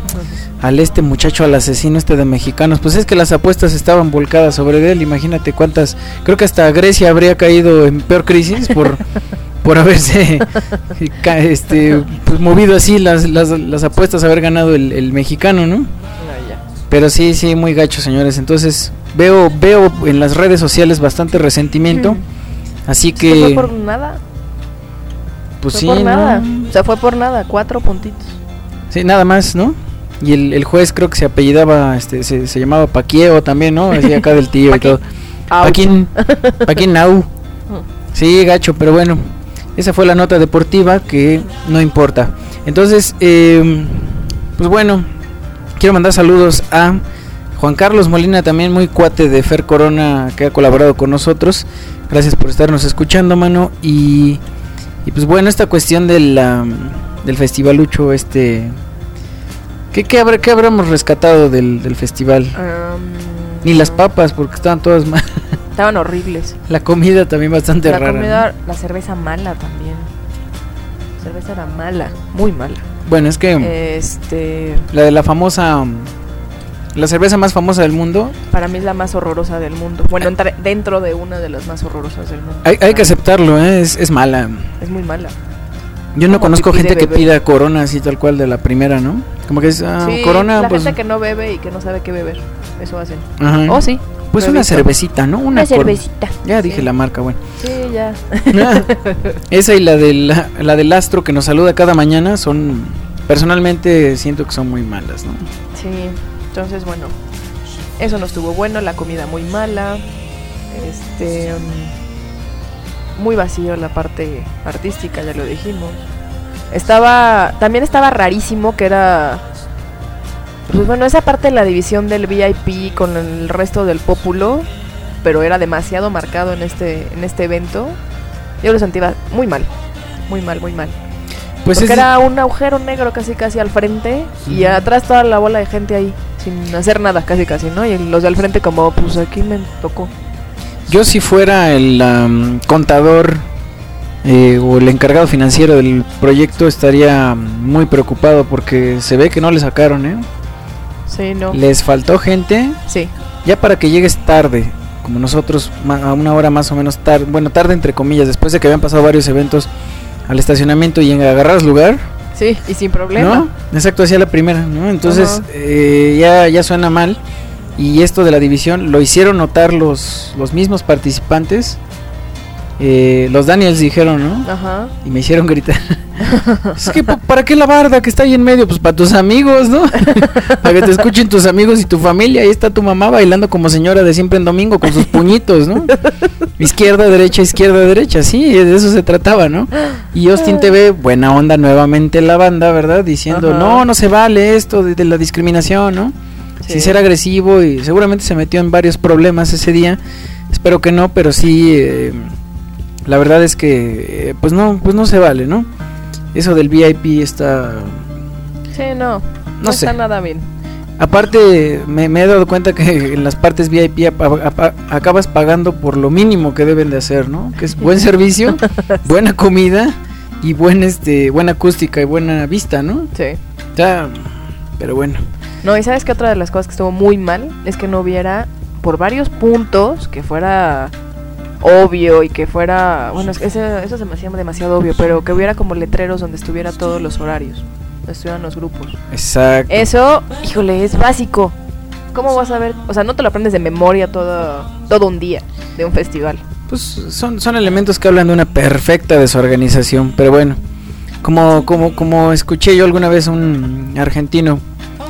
al este muchacho, al asesino este de mexicanos. Pues es que las apuestas estaban volcadas sobre él, imagínate cuántas, creo que hasta Grecia habría caído en peor crisis por por haberse ca- este pues, movido así las, las, las apuestas, haber ganado el, el mexicano, ¿no? Ah, ya. Pero sí, sí, muy gacho, señores. Entonces veo veo en las redes sociales bastante resentimiento, Mm. así ¿Se que fue por nada? pues fue sí, por ¿no? nada. O sea, fue por nada, cuatro puntitos. Sí, nada más, ¿no? Y el, el juez creo que se apellidaba, este, se, se llamaba Paquieo también, ¿no? Así acá del tío y Paqui. todo. Ouch. Paquín, Paquín Nau. Sí, gacho, pero bueno, esa fue la nota deportiva que no importa. Entonces, eh, pues bueno, quiero mandar saludos a Juan Carlos Molina, también muy cuate de Fer Corona, que ha colaborado con nosotros. Gracias por estarnos escuchando, mano. Y, y pues bueno, esta cuestión del, um, del festivalucho, este... ¿Qué, qué, habrá, qué habremos rescatado del, del festival? Um, Ni las papas, porque estaban todas mal. Estaban horribles. La comida también bastante La rara. comida, la cerveza mala también. La cerveza era mala, muy mala. ¿no? Bueno, es que Este, la de la famosa... um, la cerveza más famosa del mundo, para mí es la más horrorosa del mundo. Bueno, entre- dentro de una de las más horrorosas del mundo. hay, hay que aceptarlo, ¿eh? es, es mala. Es muy mala. Yo no Como conozco pipí de gente que bebé. pida Corona así tal cual de la primera, ¿no? Como que es ah, Sí, Corona, la pues... gente que no bebe y que no sabe qué beber. Eso hacen. Ajá. Oh, sí. Pues lo he una visto. cervecita, ¿no? Una, Cor- cervecita. Ya dije Sí. la marca, bueno. Sí, ya. Esa y la del, la del Astro que nos saluda cada mañana son... Personalmente siento que son muy malas, ¿no? Sí. Entonces, bueno. Eso no estuvo bueno. La comida muy mala. Este... um, muy vacío la parte artística, ya lo dijimos. Estaba... También estaba rarísimo que era... Pues bueno, esa parte de la división del V I P con el resto del pópulo, pero era demasiado marcado en este en este evento. Yo lo sentía muy mal, muy mal, muy mal. Pues Porque es- era un agujero negro casi casi al frente y Ujú. atrás toda la bola de gente ahí, sin hacer nada casi casi, ¿no? Y los de al frente como, pues aquí me tocó. Yo si fuera el um, contador eh, o el encargado financiero del proyecto estaría muy preocupado porque se ve que no le sacaron, ¿eh? Sí, no. Les faltó gente, Sí. ya para que llegues tarde, como nosotros, ma- a una hora más o menos tarde, bueno, tarde entre comillas, después de que habían pasado varios eventos al estacionamiento y en agarrar lugar, Sí, y sin problema. ¿no? Exacto, hacía la primera, ¿no? Entonces Ajá. eh, ya, ya suena mal. Y esto de la división lo hicieron notar los, los mismos participantes. Eh, los Daniels dijeron, ¿no? Ajá. Y me hicieron gritar. Es que, ¿para qué la barda que está ahí en medio? Pues para tus amigos, ¿no? Para que te escuchen tus amigos y tu familia. Ahí está tu mamá bailando como señora de siempre en domingo con sus puñitos, ¿no? Izquierda, derecha, izquierda, derecha. Sí, de eso se trataba, ¿no? Y Austin T V, buena onda nuevamente la banda, ¿verdad? Diciendo, Ajá. no, no se vale esto de, de la discriminación, ¿no? Sí. Sin ser agresivo, y seguramente se metió en varios problemas ese día. Espero que no, pero sí... Eh, la verdad es que, eh, pues no, pues no se vale, ¿no? Eso del V I P está... Sí, no, no, No sé. está nada bien. Aparte, me, me he dado cuenta que en las partes V I P ap- ap- acabas pagando por lo mínimo que deben de hacer, ¿no? Que es buen servicio, buena comida y buen, este, buena acústica y buena vista, ¿no? Sí. O sea, pero bueno. No, y sabes que otra de las cosas que estuvo muy mal es que no hubiera por varios puntos que fuera obvio y que fuera, bueno, es que ese, eso se me hacía demasiado obvio, pero que hubiera como letreros donde estuviera todos los horarios, donde estuvieran los grupos. Exacto. Eso, híjole, es básico. ¿Cómo vas a ver? O sea, no te lo aprendes de memoria todo, todo un día de un festival. Pues son, son elementos que hablan de una perfecta desorganización, pero bueno, como, como, como escuché yo alguna vez un argentino,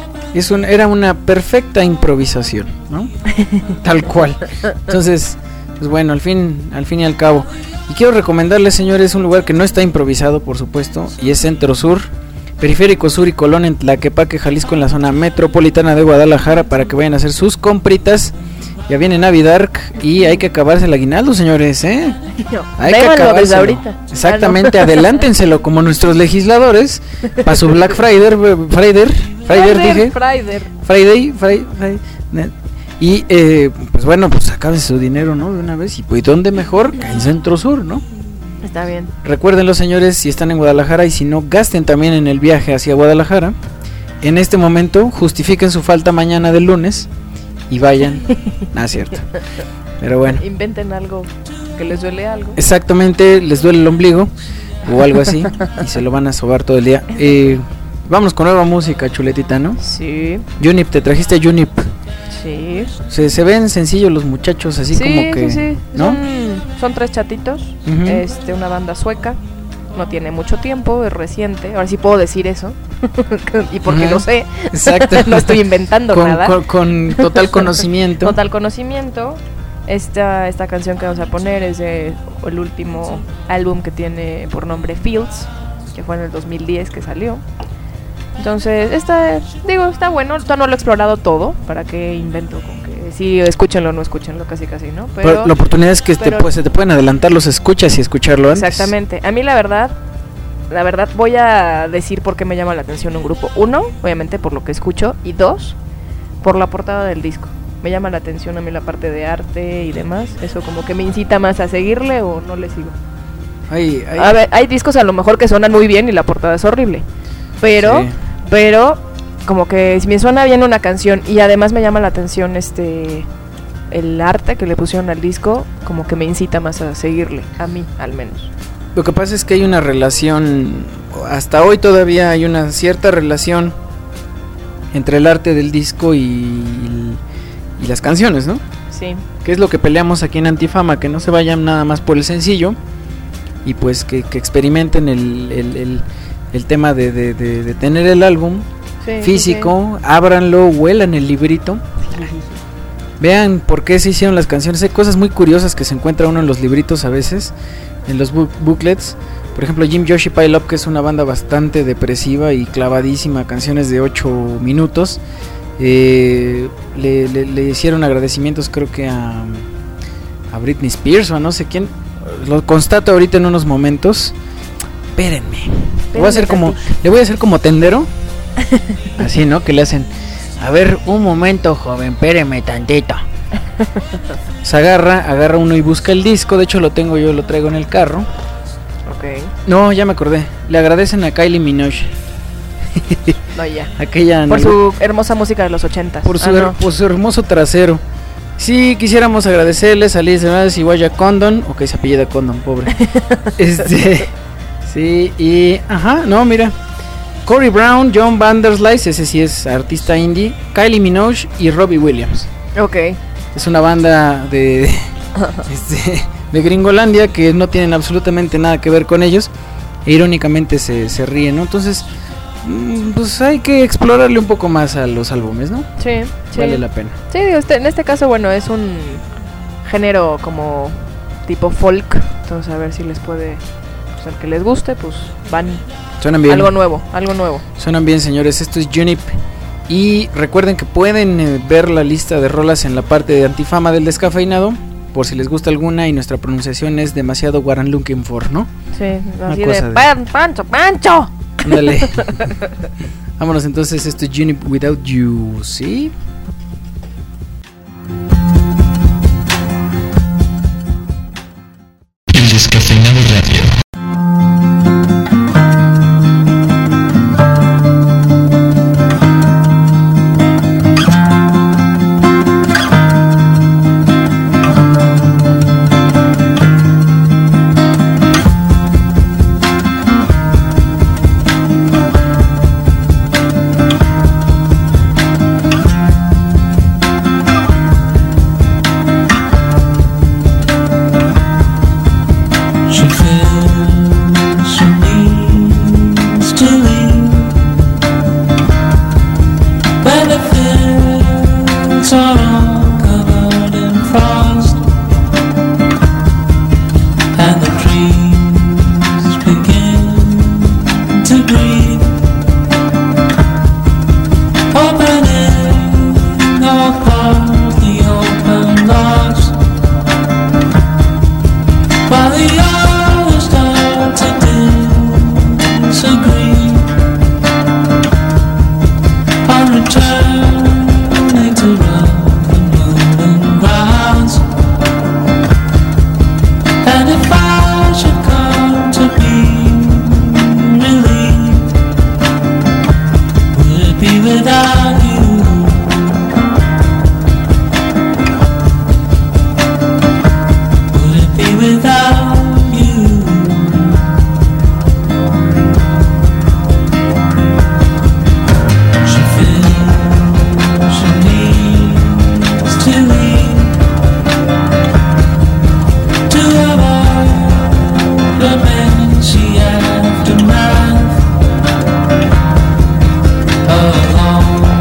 es un, era una perfecta improvisación, ¿no? Tal cual. Entonces, pues bueno, al fin, al fin y al cabo. Y quiero recomendarles, señores, un lugar que no está improvisado, por supuesto, y es Centro Sur, Periférico Sur y Colón en Tlaquepaque, Jalisco, en la zona metropolitana de Guadalajara, para que vayan a hacer sus compritas. Ya viene Navidark y hay que acabarse el aguinaldo, señores, ¿eh? No, Hay que véanlo desde acabárselo. ahorita. Exactamente, adelántenselo como nuestros legisladores para su Black Friday, Friday, Friday, dije, Friday. Friday, Friday, Friday, ne- y eh, pues bueno, pues acábense su dinero, ¿no? De una vez, y pues ¿dónde mejor? Que en Centro Sur, ¿no? Está bien. Recuérdenlo, señores, si están en Guadalajara, y si no, gasten también en el viaje hacia Guadalajara. En este momento, justifiquen su falta mañana del lunes y vayan. Ah, cierto. Pero bueno, Inventen algo que les duele algo. exactamente, les duele el ombligo o algo así y se lo van a sobar todo el día. Eh, vamos con nueva música, chuletita, ¿no? Sí, Junip, te trajiste a Junip. sí. Se, se ven sencillos los muchachos, así sí, como que, sí, sí. ¿no? Son, son tres chatitos. Ujú. Este, una banda sueca. No tiene mucho tiempo, es reciente. Ahora sí puedo decir eso. Y porque Ajá. lo sé. Exacto. No estoy inventando con, nada. con, con total conocimiento. Total conocimiento. Esta, esta canción que vamos a poner es de el último álbum que tiene por nombre Fields, que fue en el dos mil diez que salió. Entonces, esta, digo, está bueno. Todavía no lo he explorado todo. ¿Para qué invento con que sí, escúchenlo o no escúchenlo? Casi, casi, ¿no? Pero Pero, la oportunidad es que te, pero- pues, se te pueden adelantar los escuchas y escucharlo antes. exactamente. A mí la verdad, la verdad voy a decir por qué me llama la atención un grupo. Uno, obviamente por lo que escucho. Y dos, por la portada del disco. Me llama la atención a mí la parte de arte y demás. Eso como que me incita más a seguirle o no le sigo. Ay, ay. A ver, hay discos a lo mejor que suenan muy bien y la portada es horrible. Pero, Sí. pero, como que si me suena bien una canción y además me llama la atención este el arte que le pusieron al disco, como que me incita más a seguirle, a mí al menos. Lo que pasa es que hay una relación, hasta hoy todavía hay una cierta relación entre el arte del disco y, y las canciones, ¿no? Sí. Que es lo que peleamos aquí en Antifama, que no se vayan nada más por el sencillo y pues que, que experimenten el, el, el, el tema de, de, de, de tener el álbum Sí, físico, ábranlo, huelan el librito, vean por qué se hicieron las canciones. Hay cosas muy curiosas que se encuentra uno en los libritos a veces, en los book- booklets. Por ejemplo, Jim Joshi Pile Up, que es una banda bastante depresiva y clavadísima, canciones de ocho minutos. Eh, le, le, le hicieron agradecimientos, creo que a, a Britney Spears o a no sé quién. Lo constato ahorita en unos momentos. Espérenme. Le voy a hacer como, le voy a hacer como tendero. Así, ¿no? Que le hacen. A ver, un momento, joven, espéreme tantito. Se agarra, agarra uno y busca el disco. De hecho, lo tengo yo, lo traigo en el carro. Ok. No, ya me acordé. Le agradecen a Kylie Minogue. No, ya. Aquella. Por no- su hermosa música de los ochentas. por su, Ah, her- no. por su hermoso trasero. Sí, quisiéramos agradecerles a Liz Hernández y Guaya Condon. Ok, se apellida Condon, pobre. Este. Sí, y. Ajá, no, mira. Corey Brown, John Vanderslice, ese sí es artista indie. Kylie Minogue y Robbie Williams. Ok. Es una banda de, este, de Gringolandia que no tienen absolutamente nada que ver con ellos. E irónicamente se, se ríen, ¿no? Entonces, pues hay que explorarle un poco más a los álbumes, ¿no? Sí, sí. Vale la pena. Sí, digo, este, en este caso, bueno, es un género como tipo folk. Entonces, a ver si les puede, pues al que les guste, pues van. Suenan bien. Algo nuevo, algo nuevo. Suenan bien, señores. Esto es Junip. Y recuerden que pueden eh, ver la lista de rolas en la parte de Antifama del Descafeinado, por si les gusta alguna y nuestra pronunciación es demasiado what I'm looking for, ¿no? Sí, Una así cosa de, de- Pan, Pancho, Pancho. Ándale. Vámonos entonces, esto es Junip Without You, ¿sí? El Descafeinado Radio. She feels she needs to leave when the fields are all covered in frost and the trees begin to breathe, opening or partly open doors while the others start to disagree on returning to rough and moving grounds. And if I should come to be relieved, would it be without you? Would it be without you? She feels she needs to leave to avoid the messy aftermath of a long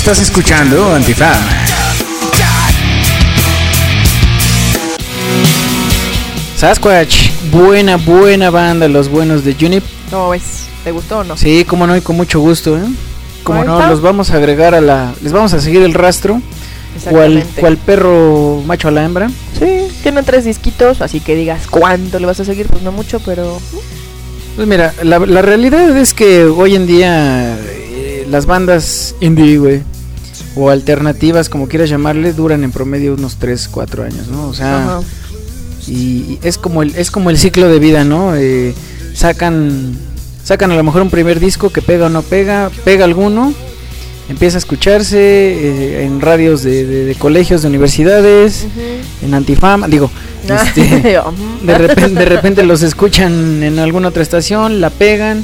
Estás escuchando Antifam. Sasquatch, buena, buena banda, los buenos de Junip. ¿Cómo ves? ¿Te gustó o no? Sí, como no, y con mucho gusto, ¿eh? Como Ahí no, está. los vamos a agregar a la... Les vamos a seguir el rastro. Cual, Exactamente. cual perro macho a la hembra. Sí, tienen tres disquitos, así que digas cuánto le vas a seguir, pues no mucho, pero... Pues mira, la, la realidad es que hoy en día eh, las bandas indie, güey, o alternativas, como quieras llamarle, duran en promedio unos tres, cuatro años, ¿no? O sea, Ajá. y, y es como el es como el ciclo de vida, ¿no? Eh, sacan sacan a lo mejor un primer disco que pega o no pega, pega alguno, empieza a escucharse eh, en radios de, de, de colegios, de universidades, Ujú. en Antifam, digo, este, Ujú. de repente, de repente los escuchan en alguna otra estación, la pegan,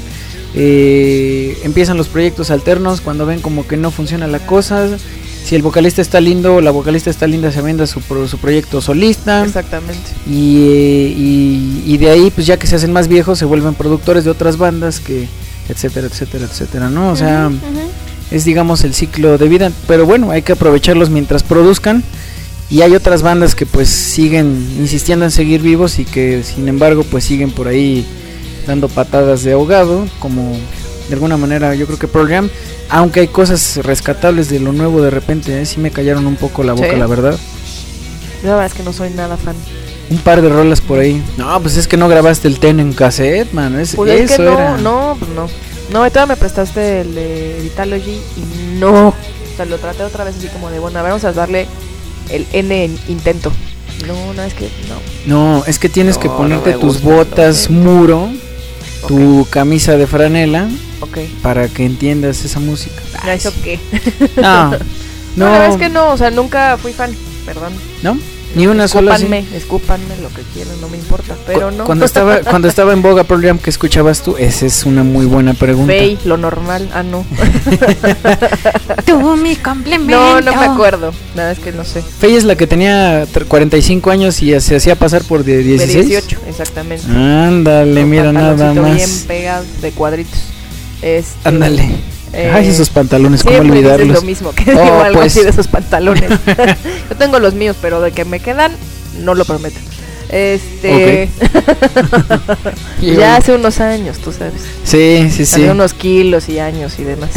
eh, empiezan los proyectos alternos cuando ven como que no funciona la cosa. Si el vocalista está lindo o la vocalista está linda, se venda su, pro- su proyecto solista. Exactamente. Y, eh, y, y de ahí, pues ya que se hacen más viejos, se vuelven productores de otras bandas, que etcétera, etcétera, etcétera, ¿no? O sea, Ujú, ujú. es digamos el ciclo de vida, pero bueno, hay que aprovecharlos mientras produzcan. Y hay otras bandas que pues siguen insistiendo en seguir vivos y que sin embargo pues siguen por ahí dando patadas de ahogado, como de alguna manera yo creo que Pearl Jam, aunque hay cosas rescatables de lo nuevo de repente, ¿eh? Sí me callaron un poco la boca, Sí. la verdad. La verdad es que no soy nada fan. Un par de rolas por ahí. No, pues es que no grabaste el Ten en cassette, man. Es, Pues es eso que no, era. no, pues no. No, todavía me prestaste el de Vitalogy y no. O sea, lo traté otra vez así como de, bueno, a ver, vamos a darle el N en intento. No, no, es que no. No, es que tienes que No, ponerte no me tus gusta, botas no me- muro, tu camisa de franela, Ok. para que entiendas esa música. ¿Ya eso qué? No, No, no, la verdad es que no, o sea, nunca fui fan, perdón. ¿no? Ni una sola. así. Escúpanme, escúpanme lo que quieran, no me importa, pero Cu- no. Cuando estaba cuando estaba en boga Pearl Jam, ¿qué escuchabas tú? Esa es una muy buena pregunta. Fey, lo normal, ah, no. Tú mi complemento. No, no me acuerdo, nada, es que no sé. Fey es la que tenía tr- cuarenta y cinco años y se hacía pasar por de De dieciséis. dieciocho, exactamente. Ándale, Con mira nada pantaloncito más. bien pegado, de cuadritos. Este, Ándale. eh, Ay, esos pantalones, cómo siempre dices olvidarlos. lo mismo, que Oh, digo algo pues. así de esos pantalones. Yo tengo los míos, pero de que me quedan, no lo prometo. Este. Y ya bueno. hace unos años, tú sabes. Sí, sí, sí. Hace unos kilos y años y demás.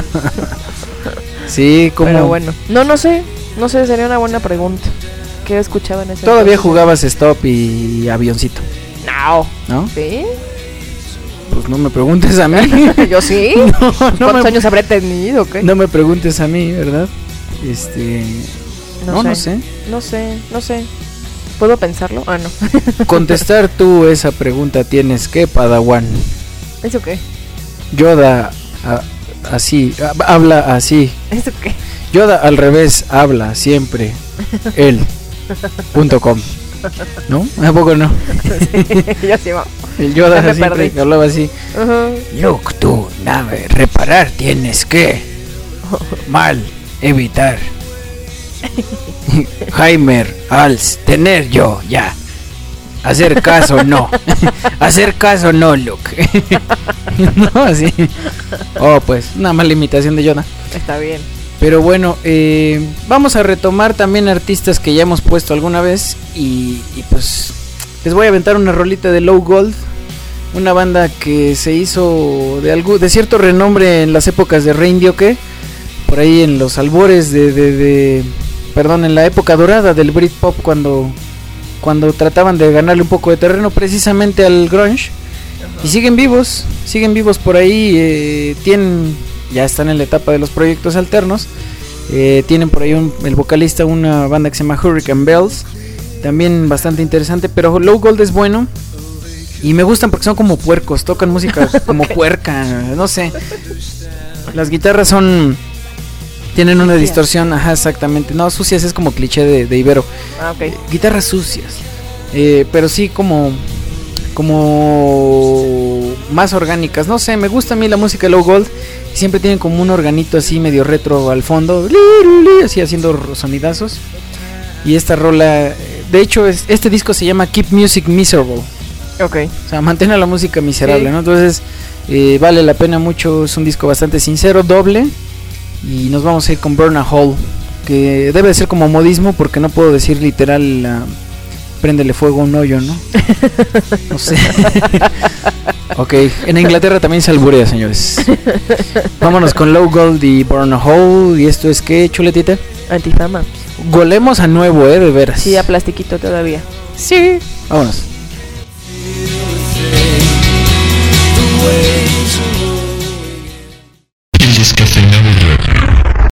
Sí, como Pero bueno, no, no sé. No sé, sería una buena pregunta. ¿Qué escuchaba en ese todavía entonces? jugabas Stop y Avioncito, No. ¿no? ¿Sí? Pues no me preguntes a mí. Yo sí. No, Pues, no ¿Cuántos me, años habré tenido? ¿Qué? no me preguntes a mí, ¿verdad? Este, no, no sé. No sé, no sé. ¿Puedo pensarlo? Ah, no. Contestar tú esa pregunta tienes que, Padawan. ¿Eso qué? Yoda a- así, hab- habla así. ¿Eso qué? Yoda al revés habla siempre él punto com. ¿No? ¿A poco no? Ya se va. El Yoda Ya me siempre perdí. hablaba así. Ajá. Luke, tú, nave, reparar tienes que. Mal, evitar. Heimer, als, tener yo, ya. Hacer caso, no. Hacer caso, no, Luke. No, así. Oh, pues, una mala imitación de Yoda. Está bien. Pero bueno, eh, vamos a retomar también artistas que ya hemos puesto alguna vez. Y, y pues, les voy a aventar una rolita de Low Gold. Una banda que se hizo de algo, de cierto renombre en las épocas de Rey Indioque, por ahí en los albores de, de, de- perdón, en la época dorada del Britpop, cuando, cuando trataban de ganarle un poco de terreno precisamente al grunge. Y siguen vivos, siguen vivos por ahí, eh, tienen, ya están en la etapa de los proyectos alternos. Eh, tienen por ahí un- el vocalista, una banda que se llama Hurricane Bells, también bastante interesante, pero Low Gold es bueno. Y me gustan porque son como puercos, tocan música como puerca, no sé. Las guitarras son, tienen una Sucias. distorsión, ajá, exactamente. No, sucias es como cliché de, de Ibero. Ah, ok. Guitarras sucias, eh, pero sí como, como más orgánicas. No sé, me gusta a mí la música de Low Gold. Siempre tienen como un organito así medio retro al fondo, así haciendo sonidazos. Y esta rola, eh, de hecho, es, este disco se llama Keep Music Miserable. Ok. O sea, mantén a la música miserable, Sí. ¿no? Entonces, eh, vale la pena mucho. Es un disco bastante sincero, doble. Y nos vamos a ir con Burn a Hole, que debe de ser como modismo porque no puedo decir literal uh, préndele fuego a un hoyo, ¿no? No sé. Ok, en Inglaterra también se alburea, señores. Vámonos con Low Gold y Burn a Hole. ¿Y esto es qué, chuletita? Antifama. Golemos a nuevo, eh, de veras. Sí, a plastiquito todavía. Sí. Vámonos. El descafeinado radio.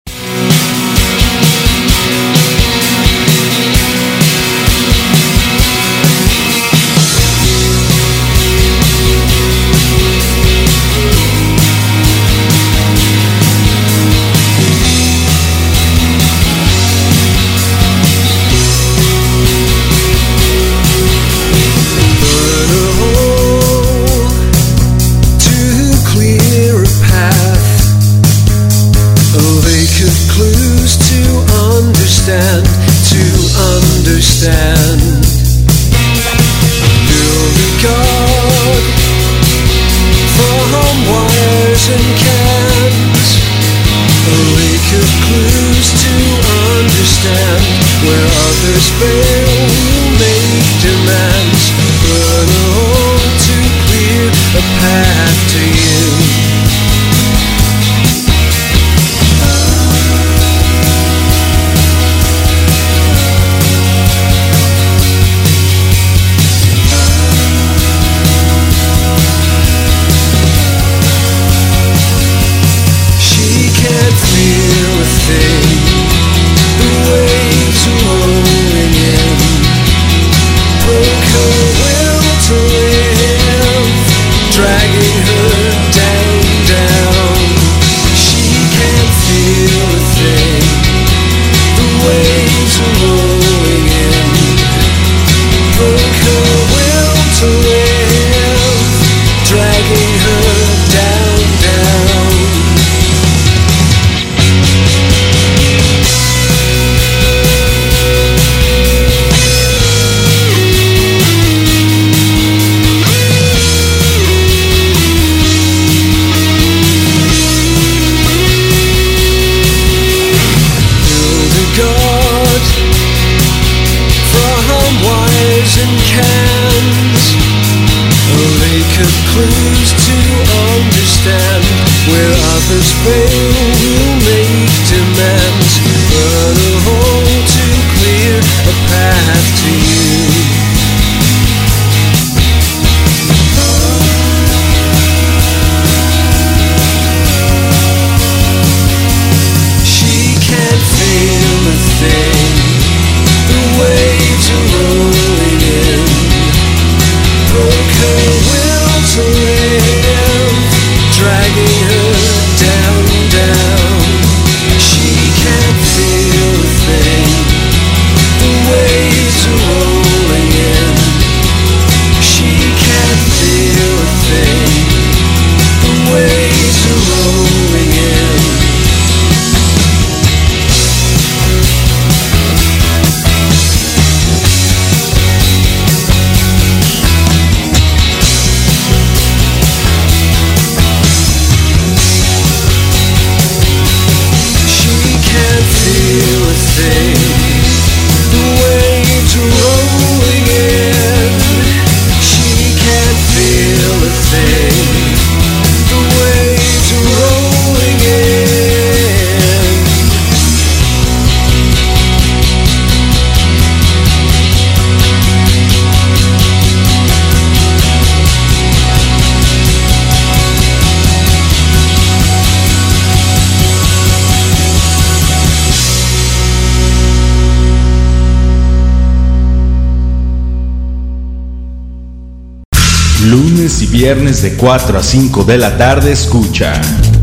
Lunes y viernes de cuatro a cinco de la tarde escucha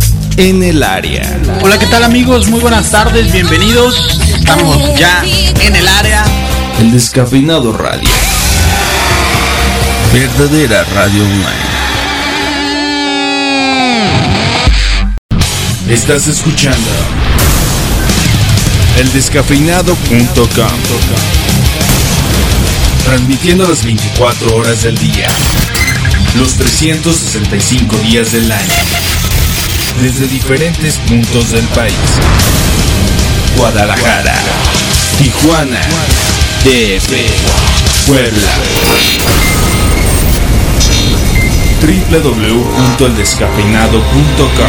En el Área. Hola, ¿qué tal amigos? Muy buenas tardes, bienvenidos. Estamos ya en el área. El Descafeinado Radio. Verdadera radio online. Estás escuchando el descafeinado punto com, transmitiendo las veinticuatro horas del día, los trescientos sesenta y cinco días del año, desde diferentes puntos del país. Guadalajara, Tijuana, D F, Puebla. doble u doble u doble u punto el descafeinado punto com.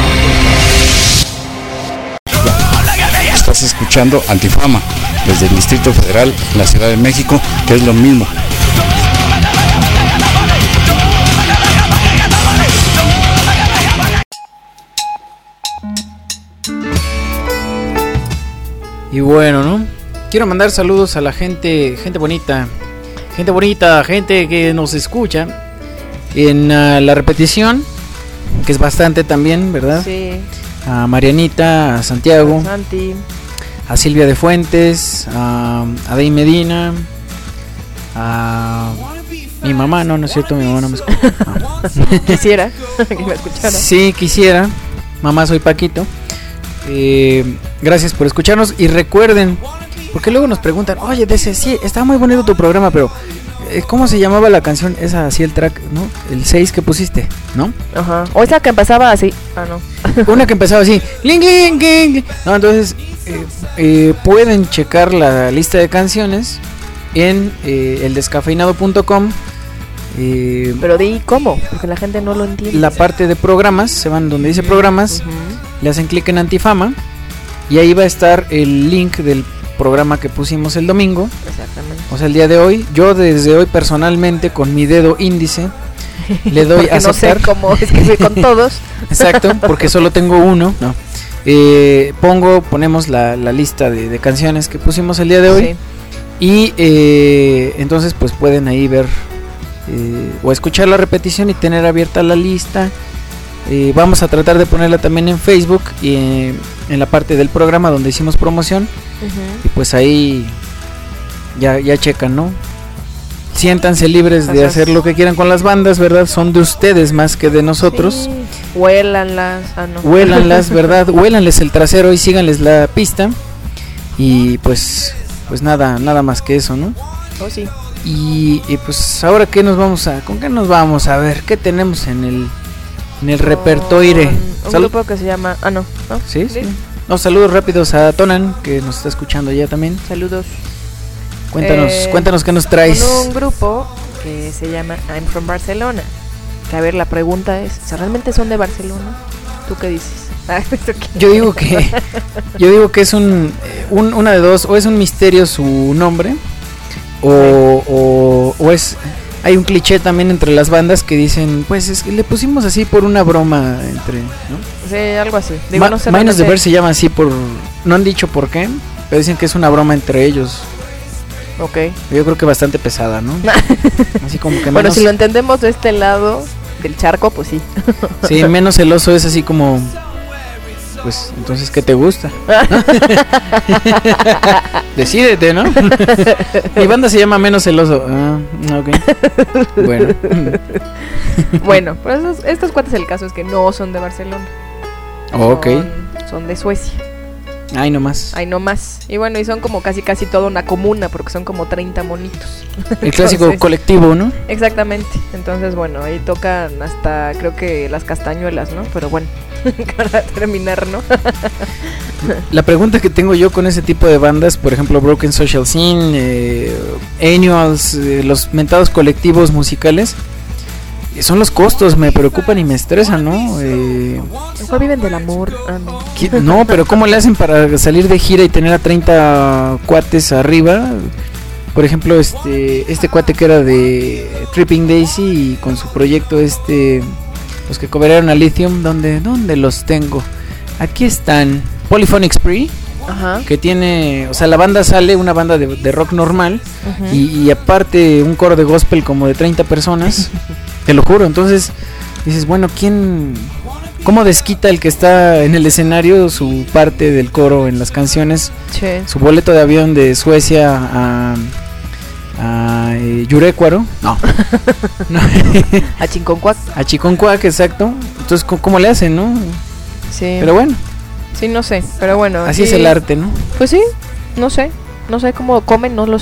Estás escuchando Antifama desde el Distrito Federal, la Ciudad de México, que es lo mismo. Y bueno, ¿no? Quiero mandar saludos a la gente, gente bonita, gente bonita, gente que nos escucha en uh, la repetición, que es bastante también, ¿verdad? Sí. A Marianita, a Santiago, A Santi. a Silvia de Fuentes, a Adey Medina, a mi mamá, no, no es cierto, mi mamá no me escucha. No. Quisiera que me escuchara. Sí, quisiera. Mamá, soy Paquito. Eh, gracias por escucharnos y recuerden, porque luego nos preguntan, oye, de ese sí, está muy bonito tu programa, pero eh, ¿cómo se llamaba la canción? Esa así el track, ¿no? El seis que pusiste, ¿no? Ajá. O esa que empezaba así. Ah, no. Una que empezaba así. Ling, ling, ling, ling. No, entonces eh, eh, pueden checar la lista de canciones en eh, el descafeinado punto com. Eh, Pero di cómo, porque la gente no lo entiende. la parte de programas, se van donde dice programas, Ujú. le hacen clic en Antifama y ahí va a estar el link del programa que pusimos el domingo, Exactamente. o sea, el día de hoy. Yo desde hoy personalmente con mi dedo índice le doy Porque a no sé aceptar. cómo escribir con todos. Exacto, porque solo tengo uno. No. Eh, pongo, ponemos la, la lista de, de canciones que pusimos el día de hoy. Sí. Y eh, entonces pues pueden ahí ver eh, o escuchar la repetición y tener abierta la lista. Eh, vamos a tratar de ponerla también en Facebook y eh, en la parte del programa donde hicimos promoción. Ujú. Y pues ahí ya, ya checan, ¿no? Siéntanse libres de Así es. hacer lo que quieran con las bandas, ¿verdad? Son de ustedes más que de nosotros. Sí. Huélanlas. Ah, no. Huélanlas, ¿verdad? Huélanles el trasero y síganles la pista. Y pues pues nada, nada más que eso, ¿no? Oh, sí. Y, y pues ahora qué nos vamos a, ¿con qué nos vamos a ver? ¿Qué tenemos en el en el repertorio? Un Sal- grupo que se llama. Ah, no. ¿No? Sí, sí. No, saludos rápidos a Tonan que nos está escuchando ya también. Saludos. Cuéntanos, Eh, cuéntanos qué nos traes. Con un grupo que se llama I'm from Barcelona. Que a ver, la pregunta es, ¿si realmente son de Barcelona? ¿Tú qué dices? Ah, ¿esto qué? Yo digo que yo digo que es un, eh, un una de dos, o es un misterio su nombre o, o, o es hay un cliché también entre las bandas que dicen, pues es que le pusimos así por una broma entre, ¿no? Sí, algo así. Digo, Ma- no sé Minus the realmente- Bear se llama así por, no han dicho por qué, pero dicen que es una broma entre ellos. Ok. Yo creo que bastante pesada, ¿no? Así como que Bueno, menos, si lo entendemos de este lado del charco, pues sí. sí, menos celoso es así como, pues entonces ¿qué te gusta? Decídete, ¿no? Mi banda se llama Menos Celoso. Ah, ok. Bueno. Bueno, pues estos, estos cuates, el caso es que no son de Barcelona. Ok. Son, son de Suecia. Ay, no más. Ay, no más. Y bueno, y son como casi casi toda una comuna, porque son como treinta monitos. El clásico Entonces, colectivo, ¿no? exactamente. Entonces, bueno, ahí tocan hasta creo que las castañuelas, ¿no? Pero bueno, para terminar, ¿no? La pregunta que tengo yo con ese tipo de bandas, por ejemplo, Broken Social Scene, eh, Annuals, eh, los mentados colectivos musicales, eh, son los costos, me preocupan y me estresan, ¿no? Eh, Mejor viven del amor. Ah, no. ¿qué- no, pero ¿cómo le hacen para salir de gira y tener a treinta cuates arriba? Por ejemplo, este este cuate que era de Tripping Daisy y con su proyecto este, los que cobraron a Lithium, ¿dónde, ¿dónde los tengo? Aquí están. Polyphonic Spree, Ajá. que tiene, o sea, la banda sale, una banda de, de rock normal, Ujú. y, y aparte un coro de gospel como de treinta personas, te lo juro. Entonces dices, bueno, ¿quién, cómo desquita el que está en el escenario su parte del coro en las canciones, Sí. su boleto de avión de Suecia a, a eh, Yurecuaro? No, no. A Chinconcuac. A Chiconcuac, exacto. Entonces, ¿cómo, cómo le hacen, no? Sí. Pero bueno, Sí, no sé. Pero bueno. así aquí- es el arte, ¿no? Pues sí, no sé. No sé cómo comen, no lo sé.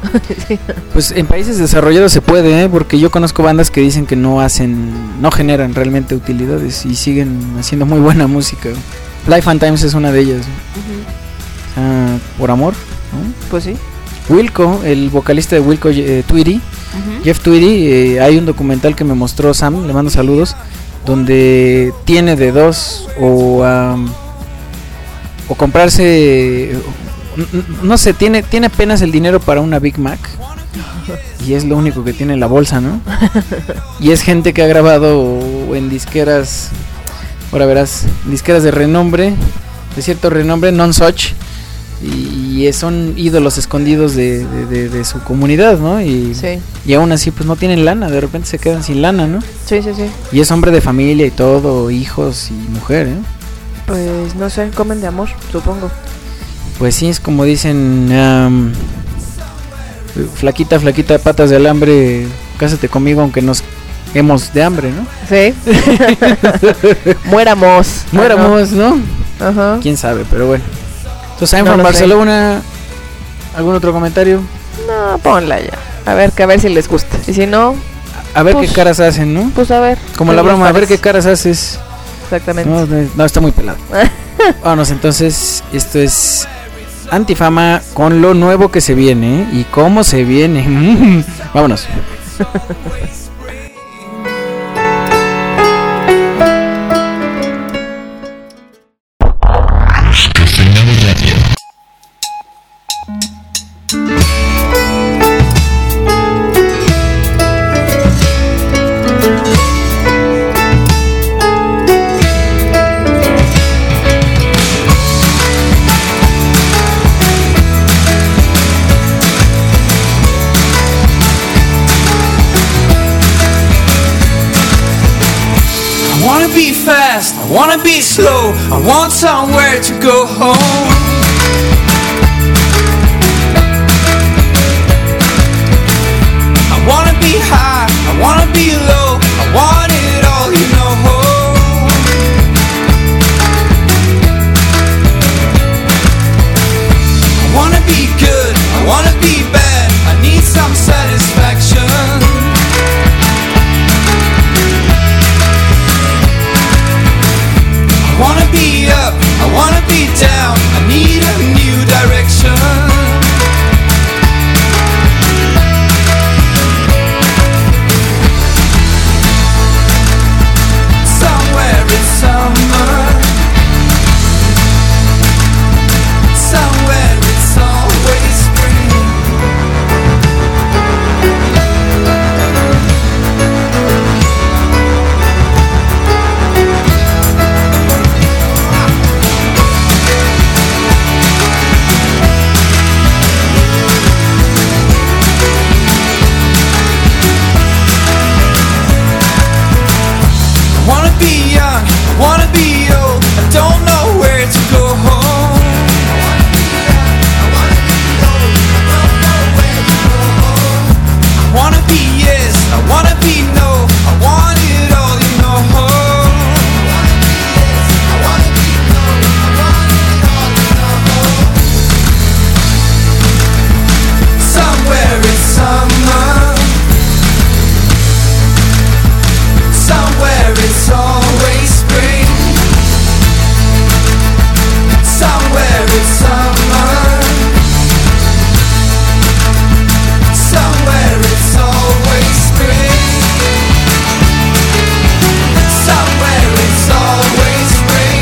Sí. Pues en países desarrollados se puede, ¿eh? Porque yo conozco bandas que dicen que no hacen, no generan realmente utilidades y siguen haciendo muy buena música. Life and Times es una de ellas. Uh-huh. O sea, por amor, ¿no? Pues sí. Wilco, el vocalista de Wilco, eh, Tweedy, uh-huh. Jeff Tweedy, eh, hay un documental que me mostró Sam, le mando saludos, donde tiene de dos o um, o comprarse, no sé, tiene tiene apenas el dinero para una Big Mac y es lo único que tiene en la bolsa, ¿no? Y es gente que ha grabado en disqueras, ahora verás, disqueras de renombre, de cierto renombre, non-such, y, y son ídolos escondidos de, de, de, de su comunidad, ¿no? Y, sí. Y aún así pues no tienen lana, de repente se quedan sin lana, ¿no? Sí, sí, sí. Y es hombre de familia y todo, hijos y mujer, ¿eh? Pues no sé, comen de amor, supongo. Pues sí, es como dicen, um, flaquita, flaquita, patas de alambre, cásate conmigo aunque nos hemos de hambre, ¿no? Sí. Muéramos. Muéramos, ¿no? Ajá. Quién sabe, pero bueno. Entonces, I'm No from lo Barcelona. ¿Algún otro comentario? No, ponla ya. A ver, que a ver si les gusta. Y si no, A ver Pues- qué caras hacen, ¿no? pues a ver. Como ¿qué la les broma, a ver parece? qué caras haces. Exactamente. No, no, no, está muy pelado. Vámonos entonces, esto es Antifama con lo nuevo que se viene, ¿eh? Y cómo se viene. Vámonos. Cafeinado Radio. I wanna be fast, I wanna be slow, I want somewhere to go home. I wanna be high, I wanna be low, I want it all, you know. I wanna be good, I wanna be bad, I need some satisfaction. I wanna be up, I wanna be down, I need a new direction. Somewhere it's summer, somewhere it's always spring. I wanna be young, I wanna be old, I don't know where to go home. I wanna be yes, I wanna be no, I want it all, you know. Somewhere it's summer, somewhere it's always spring. Somewhere it's summer, somewhere it's always spring. Somewhere it's always spring.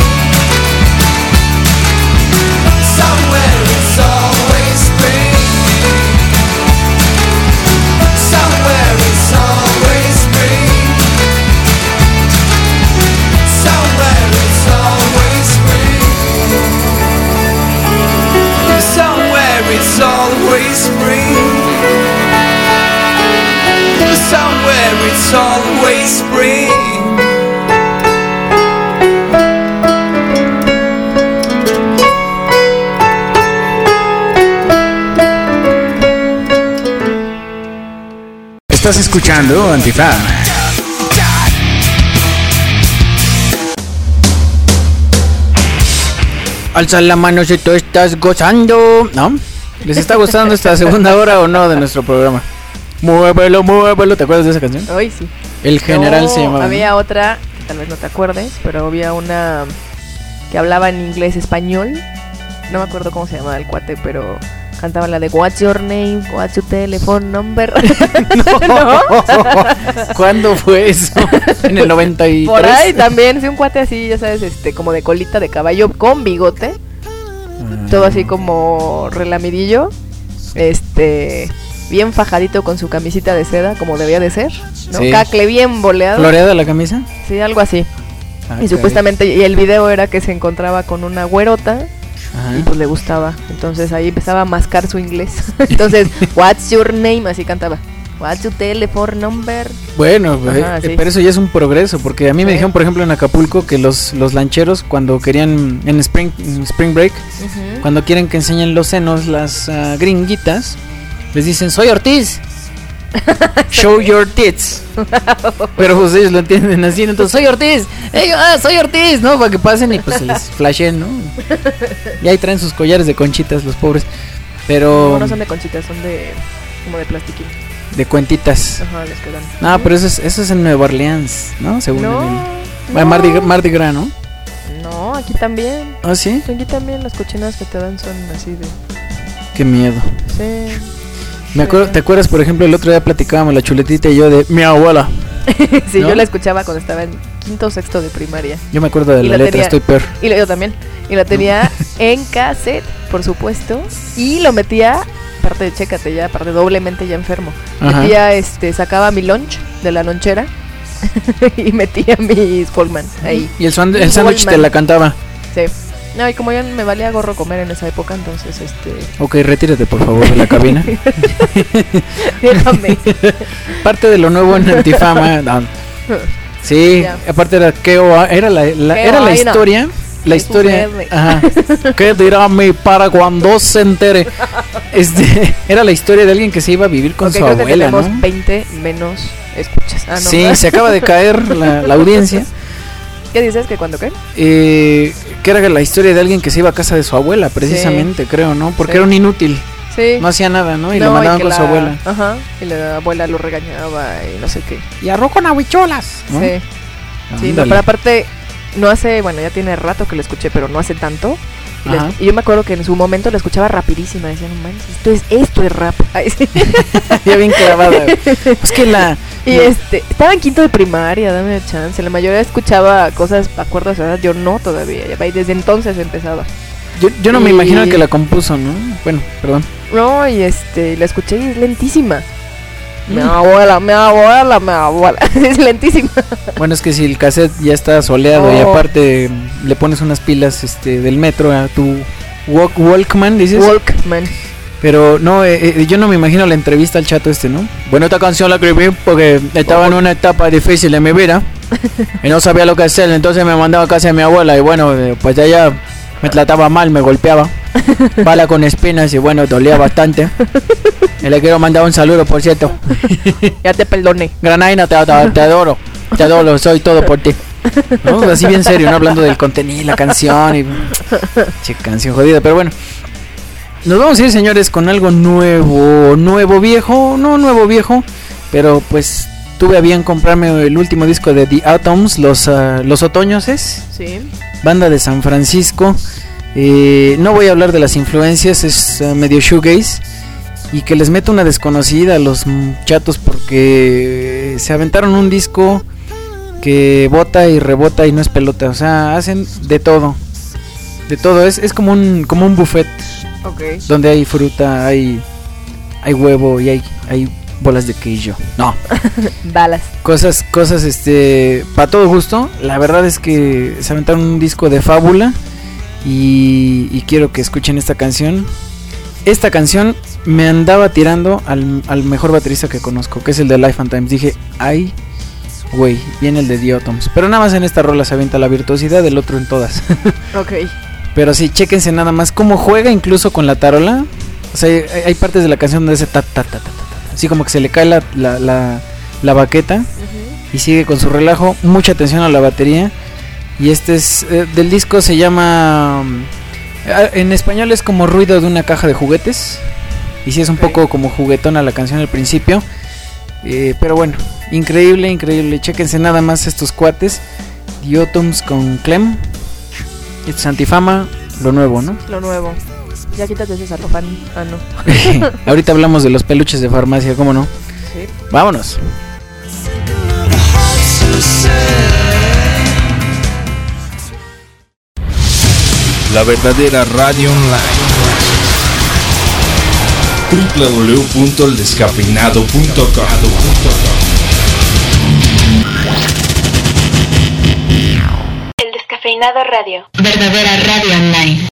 Somewhere it's always spring. Somewhere it's always spring. Somewhere it's always spring. Somewhere it's always spring. Somewhere it's always spring. Estás escuchando Antifama. Alza la mano si tú estás gozando, ¿no? ¿Les está gustando esta segunda hora o no de nuestro programa? Muévelo, muévelo. ¿Te acuerdas de esa canción? Hoy sí. El general No, se llamaba. Había ¿no? otra, tal vez no te acuerdes, pero había una que hablaba en inglés español. No me acuerdo cómo se llamaba el cuate, pero cantaba la de What's your name, what's your telephone number. No. ¿Cuándo fue eso? En el noventa y tres. Por ahí también, sí, un cuate así, ya sabes, este, como de colita de caballo con bigote. Mm. Todo así como relamidillo. Este, bien fajadito con su camisita de seda, como debía de ser, ¿no? Sí. Cacle bien boleado. ¿Floreada la camisa? Sí, algo así. Ah, y supuestamente, y el video era que se encontraba con una güerota. Ajá. Y pues le gustaba. Entonces ahí empezaba a mascar su inglés. Entonces, what's your name? Así cantaba. What's your telephone number? Bueno, Ajá, eh, sí. pero eso ya es un progreso. Porque a mí sí. me dijeron, por ejemplo, en Acapulco, que los, los lancheros, cuando querían, en Spring, en spring Break, uh-huh. cuando quieren que enseñen los senos las uh, gringuitas, les dicen, soy Ortiz. Show your tits. Pero pues ellos lo entienden así, entonces soy Ortiz. Ellos, ah, soy Ortiz, ¿no? Para que pasen y pues se les flashen, ¿no? Y ahí traen sus collares de conchitas los pobres. Pero no, no son de conchitas, son de como de plastiquín. De cuentitas. Ajá, les quedan. Ah, pero eso es, eso es en Nueva Orleans, ¿no? Según no, el... no. Mardi, Mardi Gras, ¿no? No, aquí también. ¿Ah, sí? Aquí también las cochinas que te dan son así de... Qué miedo. Sí. Me acuerdo, ¿te acuerdas, por ejemplo, el otro día platicábamos la chuletita y yo de mi abuela? Sí, ¿no? Yo la escuchaba cuando estaba en quinto o sexto de primaria. Yo me acuerdo de la, la letra, tenía, estoy peor. Y la, yo también. Y la tenía en cassette, por supuesto. Y lo metía, aparte de chécate ya, aparte doblemente ya enfermo. Ajá. Metía, este, sacaba mi lunch de la lonchera y metía mis Coleman ahí. Y el, sand- el sándwich te la cantaba. Sí. No, y como ya me valía gorro comer en esa época, entonces este... Ok, retírate por favor de la cabina. Déjame. Parte de lo nuevo en Antifama. No. Sí, ya. Aparte era que era la, la era la historia, la historia. Ajá. ¿Qué dirá mi para cuando se entere? Este, era la historia de alguien que se iba a vivir con okay, su creo abuela, que tenemos ¿no? veinte menos escuchas. Ah, no, sí, ¿verdad? Se acaba de caer la, la audiencia. ¿Qué dices? ¿Que cuando qué? Eh, que era la historia de alguien que se iba a casa de su abuela, precisamente, sí. creo, ¿no? Porque sí. era un inútil. Sí. No hacía nada, ¿no? Y no, lo mandaban y con la, su abuela. Ajá. Y la abuela lo regañaba y no sé qué. Y arroz con habichuelas, ¿no? Sí. Sí, no, pero aparte, no hace, bueno, ya tiene rato que lo escuché, pero no hace tanto. Y, les, y yo me acuerdo que en su momento lo escuchaba rapidísima. Decía, no manches, esto es, esto es rap. Ay, sí. Ya bien clavada. Es que la... Y no. este, estaba en quinto de primaria, dame chance. La mayoría escuchaba cosas, acuerdo a esa edad, yo no todavía. Ya, y desde entonces empezaba. Yo, yo no y... me imagino el que la compuso, ¿no? Bueno, perdón. No, y este, la escuché y es lentísima. Mm. Mi abuela, mi abuela, mi abuela. Es lentísima. Bueno, es que si el cassette ya está soleado oh. y aparte le pones unas pilas este del metro a tu walk, Walkman, dices. Walkman. Pero no, eh, eh, yo no me imagino la entrevista al chato este, ¿no? Bueno, esta canción la escribí porque estaba oh. en una etapa difícil de mi vida y no sabía lo que hacer, entonces me mandaba a casa de mi abuela y bueno, eh, pues ella me trataba mal, me golpeaba, bala con espinas y bueno, dolía bastante. Y le quiero mandar un saludo, por cierto. Ya te perdoné. Granaina, te, te, te adoro, te adoro, soy todo por ti. ¿No? Así bien serio, ¿no? Hablando del contenido, la canción y... Che, canción jodida, pero bueno. Nos vamos a ir, señores, con algo nuevo, nuevo viejo, no nuevo viejo, pero pues tuve a bien comprarme el último disco de The Atoms, los, uh, los otoños es, sí. Banda de San Francisco. Eh, no voy a hablar de las influencias, es uh, medio shoegaze y que les meto una desconocida a los chatos porque se aventaron un disco que bota y rebota y no es pelota, o sea, hacen de todo, de todo, es, es como un como un buffet. Okay. Donde hay fruta, hay hay huevo y hay hay bolas de queijo. No. Balas. Cosas cosas este para todo gusto. La verdad es que se aventaron un disco de fábula y, y quiero que escuchen esta canción. Esta canción me andaba tirando al, al mejor baterista que conozco, que es el de Life and Times. Dije, ay, güey, viene el de The Atoms. Pero nada más en esta rola se avienta la virtuosidad, del otro en todas. Ok. Pero sí, chéquense nada más cómo juega incluso con la tarola. O sea, hay, hay partes de la canción donde dice ta ta ta ta ta, ta. Así como que se le cae la, la, la, la baqueta uh-huh. y sigue con su relajo. Mucha atención a la batería. Y este es, eh, del disco se llama um, En español es como ruido de una caja de juguetes. Y sí es un okay. poco como juguetona la canción al principio. Eh, pero bueno, increíble, increíble. Chéquense nada más estos cuates. Diatoms con Clem. Esto es Antifama, lo nuevo, ¿no? Lo nuevo. Ya quítate ese celofán. Ah, no. Ahorita hablamos de los peluches de farmacia, ¿cómo no? Sí. Vámonos. La verdadera radio online. doble u doble u doble u punto el descafeinado punto com. El Descafeinado Radio. Verdadera radio online.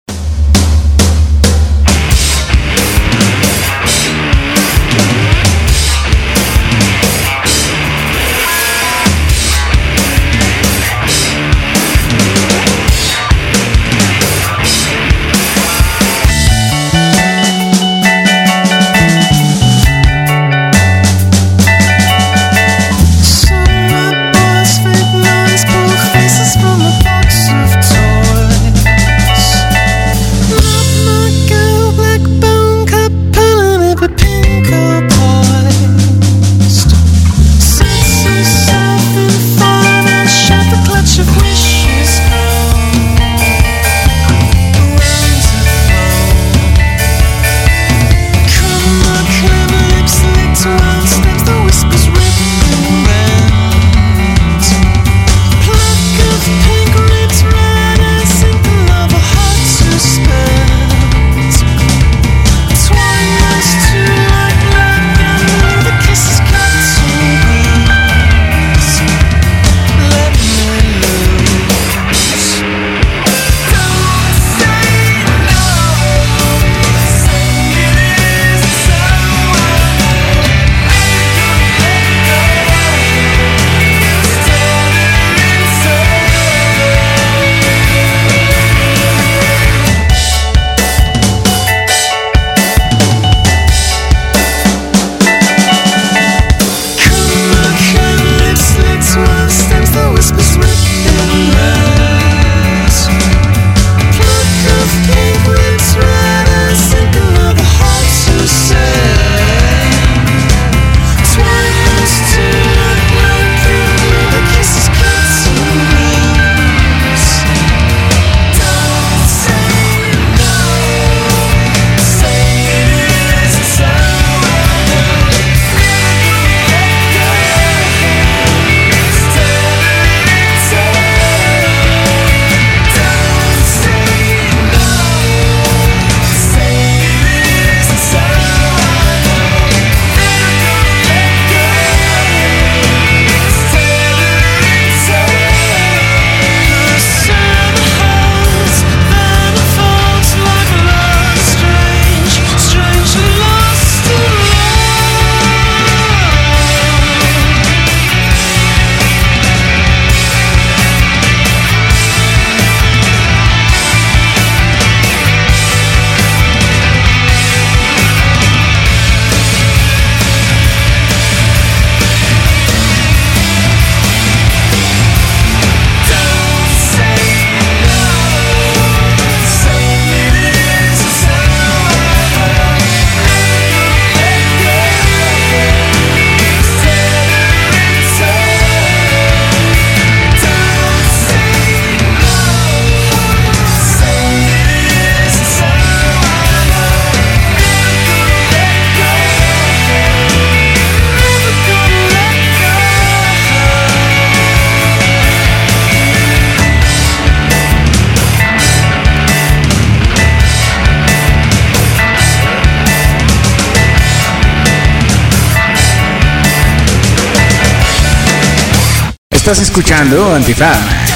Estás escuchando Antifama.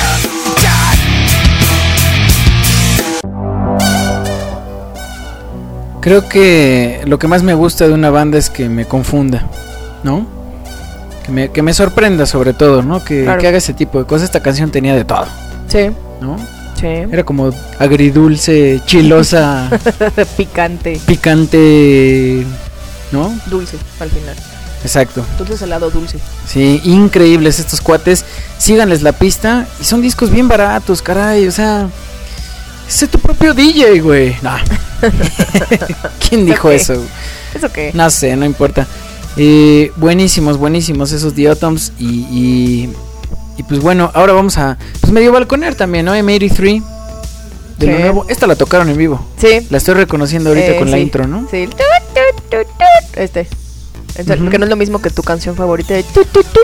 Creo que lo que más me gusta de una banda es que me confunda, ¿no? Que me, que me sorprenda sobre todo, ¿no? Que, claro. que haga ese tipo de cosas. Esta canción tenía de todo. Sí. ¿No? Sí. Era como agridulce, chilosa. Picante. Picante, ¿no? Dulce, al final. Exacto. Dulce salado dulce. Sí, increíbles estos cuates. Síganles la pista. Y son discos bien baratos, caray. O sea, Sé tu propio D J, güey. No. ¿Quién dijo qué? eso? ¿Eso qué? No sé, no importa. Eh, buenísimos, buenísimos esos The Atoms. Y, y, y pues bueno, ahora vamos a pues medio balconear también, ¿no? M ochenta y tres. De lo Sí. nuevo. Esta la tocaron en vivo. Sí. La estoy reconociendo ahorita Eh, con la sí. intro, ¿no? Sí. Tu, tu, tu, tu. Este. Este, Ujú. Que no es lo mismo que tu canción favorita de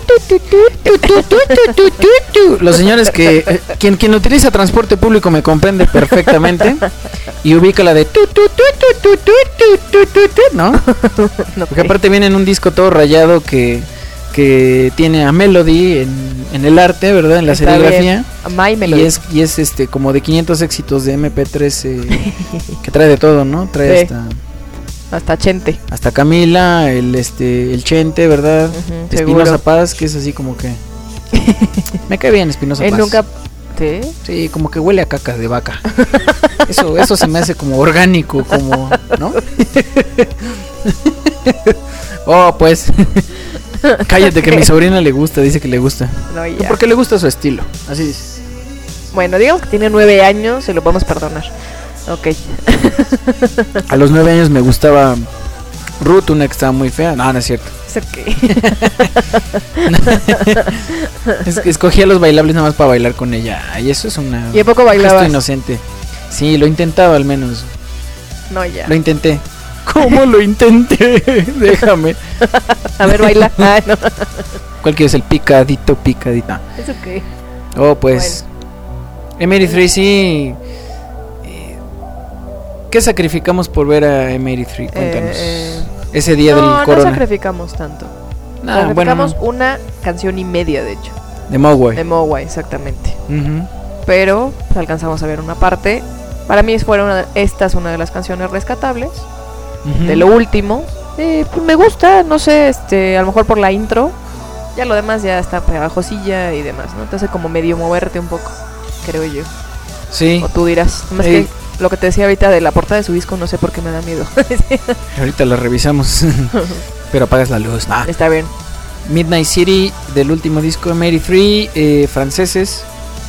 Los señores que eh, quien quien utiliza transporte público me comprende perfectamente y ubica la de tu, tu, tu, tu, tu, tu, tu, tu, tu, tu, ¿no? No, Porque aparte viene en un disco todo rayado que que tiene a Melody en, en el arte, ¿verdad? En la Está serigrafía. bien. My Melody. Y es y es este como de quinientos éxitos de M P tres eh, que trae de todo, ¿no? Trae Sí. hasta Hasta Chente. hasta Camila, el este el Chente, ¿verdad? Ujú, Espinosa seguro. Paz, que es así como que me cae bien Espinosa Él Paz. nunca. ¿Sí? Sí, como que huele a caca de vaca. Eso eso se me hace como orgánico, como, ¿no? Oh, pues. Cállate que a mi sobrina le gusta, dice que le gusta. No, ya. Porque le gusta su estilo. Así dices. Bueno, digamos que tiene nueve años, se lo podemos perdonar. Ok. A los nueve años me gustaba Ruth, una que estaba muy fea. No, no es cierto. Es ok. Es que escogía los bailables nada más para bailar con ella. Y eso es una. ¿Y a poco un bailabas? gesto inocente. Sí, lo intentaba al menos. No, ya. Lo intenté. ¿Cómo lo intenté? Déjame. A ver, baila. Ah, no. ¿Cuál quieres? El picadito, picadito. Es ok. Oh, pues. M ochenta y tres sí. eh, ¿Qué sacrificamos por ver a M ochenta y tres? Cuéntanos. Eh, Ese día no, del corona. No sacrificamos tanto. Ah, sacrificamos bueno, una canción y media, de hecho. de Mogwai. De Mogwai, exactamente. Ujú. Pero pues, alcanzamos a ver una parte. Para mí fuera una, esta es una de las canciones rescatables. Ujú. De lo último. Eh, pues me gusta, no sé, este, a lo mejor por la intro. Ya lo demás ya está pegajosilla y demás, ¿no? Entonces como medio moverte un poco, creo yo. Sí. O tú dirás. Más Ey. que lo que te decía ahorita de la portada de su disco, no sé por qué me da miedo. Ahorita la revisamos. Pero apagas la luz. Nah. Está bien. Midnight City del último disco de M ochenta y tres, eh, franceses.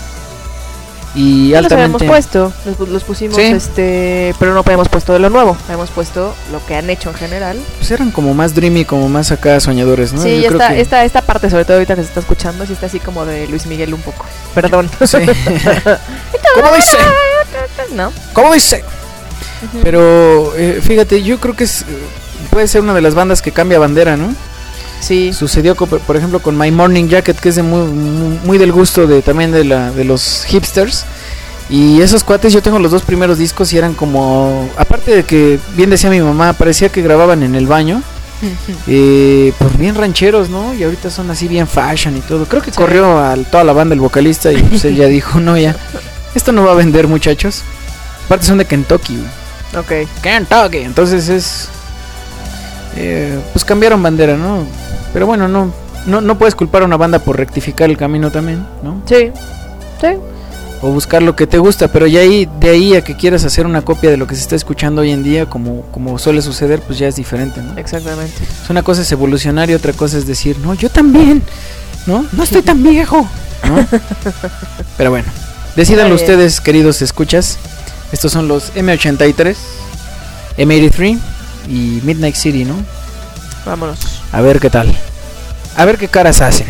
Y Ya los altamente. habíamos puesto, los, los pusimos, Sí. este, pero no habíamos puesto de lo nuevo, habíamos puesto lo que han hecho en general. Pues eran como más dreamy, como más acá soñadores, ¿no? Sí, Yo ya creo está, que- esta, esta parte sobre todo ahorita que se está escuchando, sí está así como de Luis Miguel un poco. Perdón. Sí. ¿Cómo dice? ¿No? ¿Cómo dice? Pero eh, fíjate, yo creo que es, eh, puede ser una de las bandas que cambia bandera, ¿no? Sí. Sucedió con- por ejemplo con My Morning Jacket, que es de muy, muy, muy del gusto de también de la de los hipsters. Y esos cuates, yo tengo los dos primeros discos y eran como, aparte de que bien decía mi mamá, parecía que grababan en el baño. Eh, pues bien rancheros, ¿no? Y ahorita son así bien fashion y todo. Creo que Sí. corrió a toda la banda el vocalista y pues él ya dijo, no, ya, esto no va a vender, muchachos. Aparte son de Kentucky, güey. Ok. Kentucky. Entonces es, eh, pues cambiaron bandera, ¿no? Pero bueno, no, no, no puedes culpar a una banda por rectificar el camino también, ¿no? Sí. Sí. O buscar lo que te gusta, pero ya ahí, de ahí a que quieras hacer una copia de lo que se está escuchando hoy en día, como, como suele suceder, pues ya es diferente, ¿no? Exactamente. Es una cosa es evolucionar y otra cosa es decir, no, yo también, ¿no? No estoy tan viejo, ¿no? Pero bueno, decídanlo Está bien. ustedes, queridos escuchas. Estos son los M ochenta y tres, M ochenta y tres y Midnight City, ¿no? Vámonos. A ver qué tal. A ver qué caras hacen.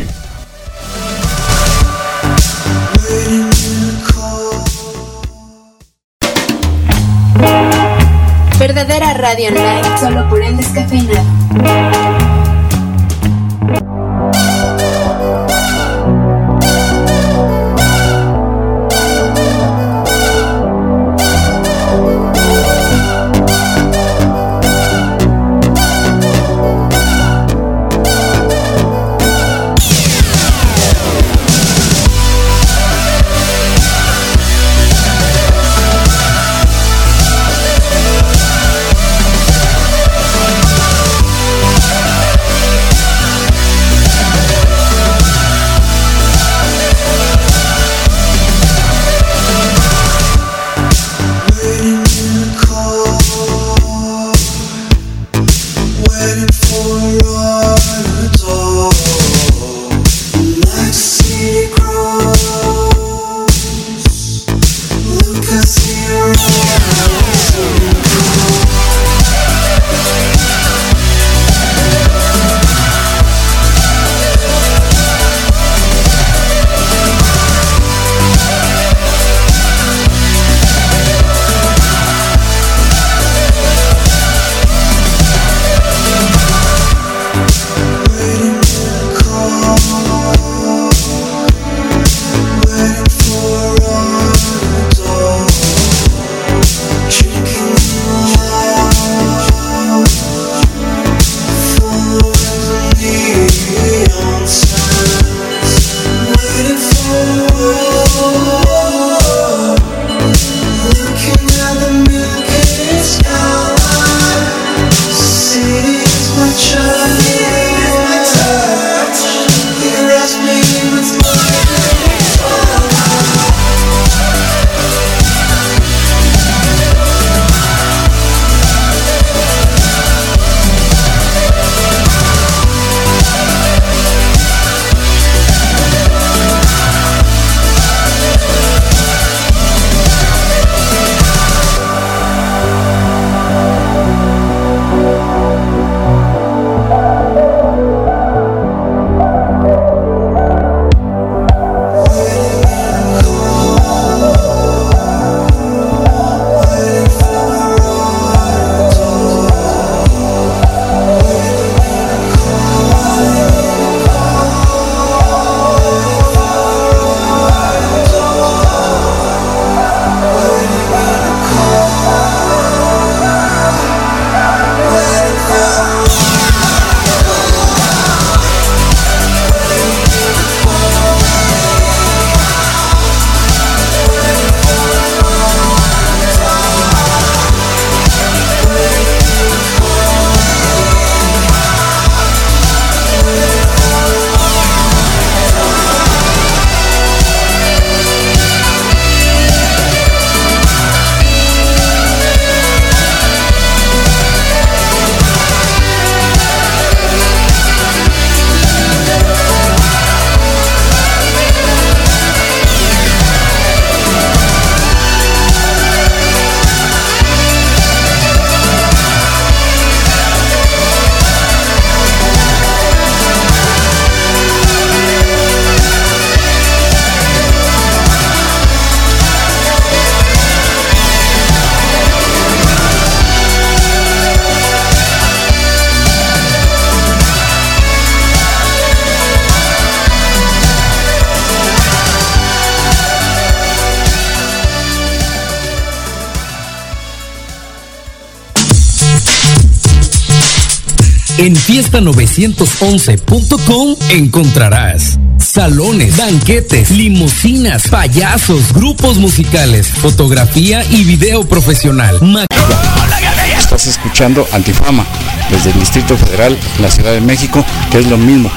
Verdadera radio online, solo por el descafeinado. We'll be right back. En fiesta novecientos once punto com encontrarás salones, banquetes, limusinas, payasos, grupos musicales, fotografía y video profesional. Ma- Estás escuchando Antifama desde el Distrito Federal, la Ciudad de México, que es lo mismo.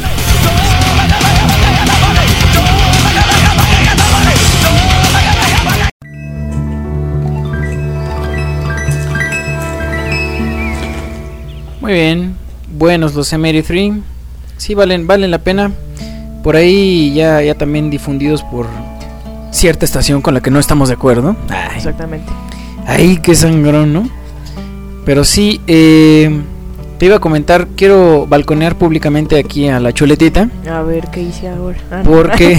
Muy bien, buenos los M ochenta y tres. Sí, valen, valen la pena. Por ahí ya, ya también difundidos por cierta estación con la que no estamos de acuerdo. Ay, exactamente. Ay, qué sangrón, ¿no? Pero sí, eh, te iba a comentar, quiero balconear públicamente aquí a la chuletita. A ver, ¿qué hice ahora? Ah, no. Porque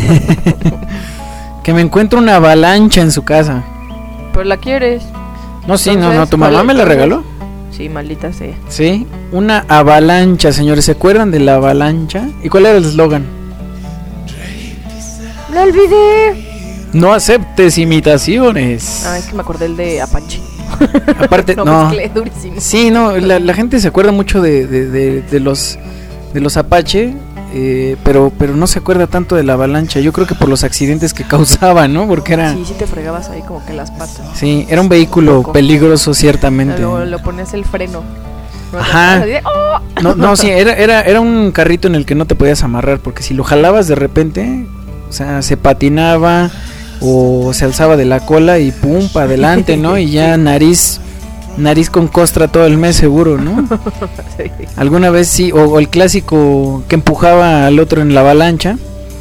que me encuentro una avalancha en su casa. ¿Pero la quieres? No, sí, Entonces, no, no, tu mamá me la regaló. Sí, maldita sea. Sí, una avalancha, señores. ¿Se acuerdan de la avalancha? ¿Y cuál era el eslogan? ¡Lo olvidé! No aceptes imitaciones. Ah, es que me acordé el de Apache. Aparte, no, no. mezclé durísimo. Sí, no, la, la gente se acuerda mucho de, de, de, de los de los Apache, eh, pero pero no se acuerda tanto de la avalancha. Yo creo que por los accidentes que causaban, ¿no? Porque era... Sí, sí te fregabas ahí como que las patas. Sí, era un vehículo Poco. peligroso, ciertamente. Luego le ponías el freno. ¿No? Ajá. De, ¡oh! No, no, sí, era, era, era un carrito en el que no te podías amarrar, porque si lo jalabas de repente, o sea, se patinaba o se alzaba de la cola y pum, para adelante, ¿no? Y ya nariz... Nariz con costra todo el mes seguro, ¿no? Sí. Alguna vez sí, o, o el clásico que empujaba al otro en la avalancha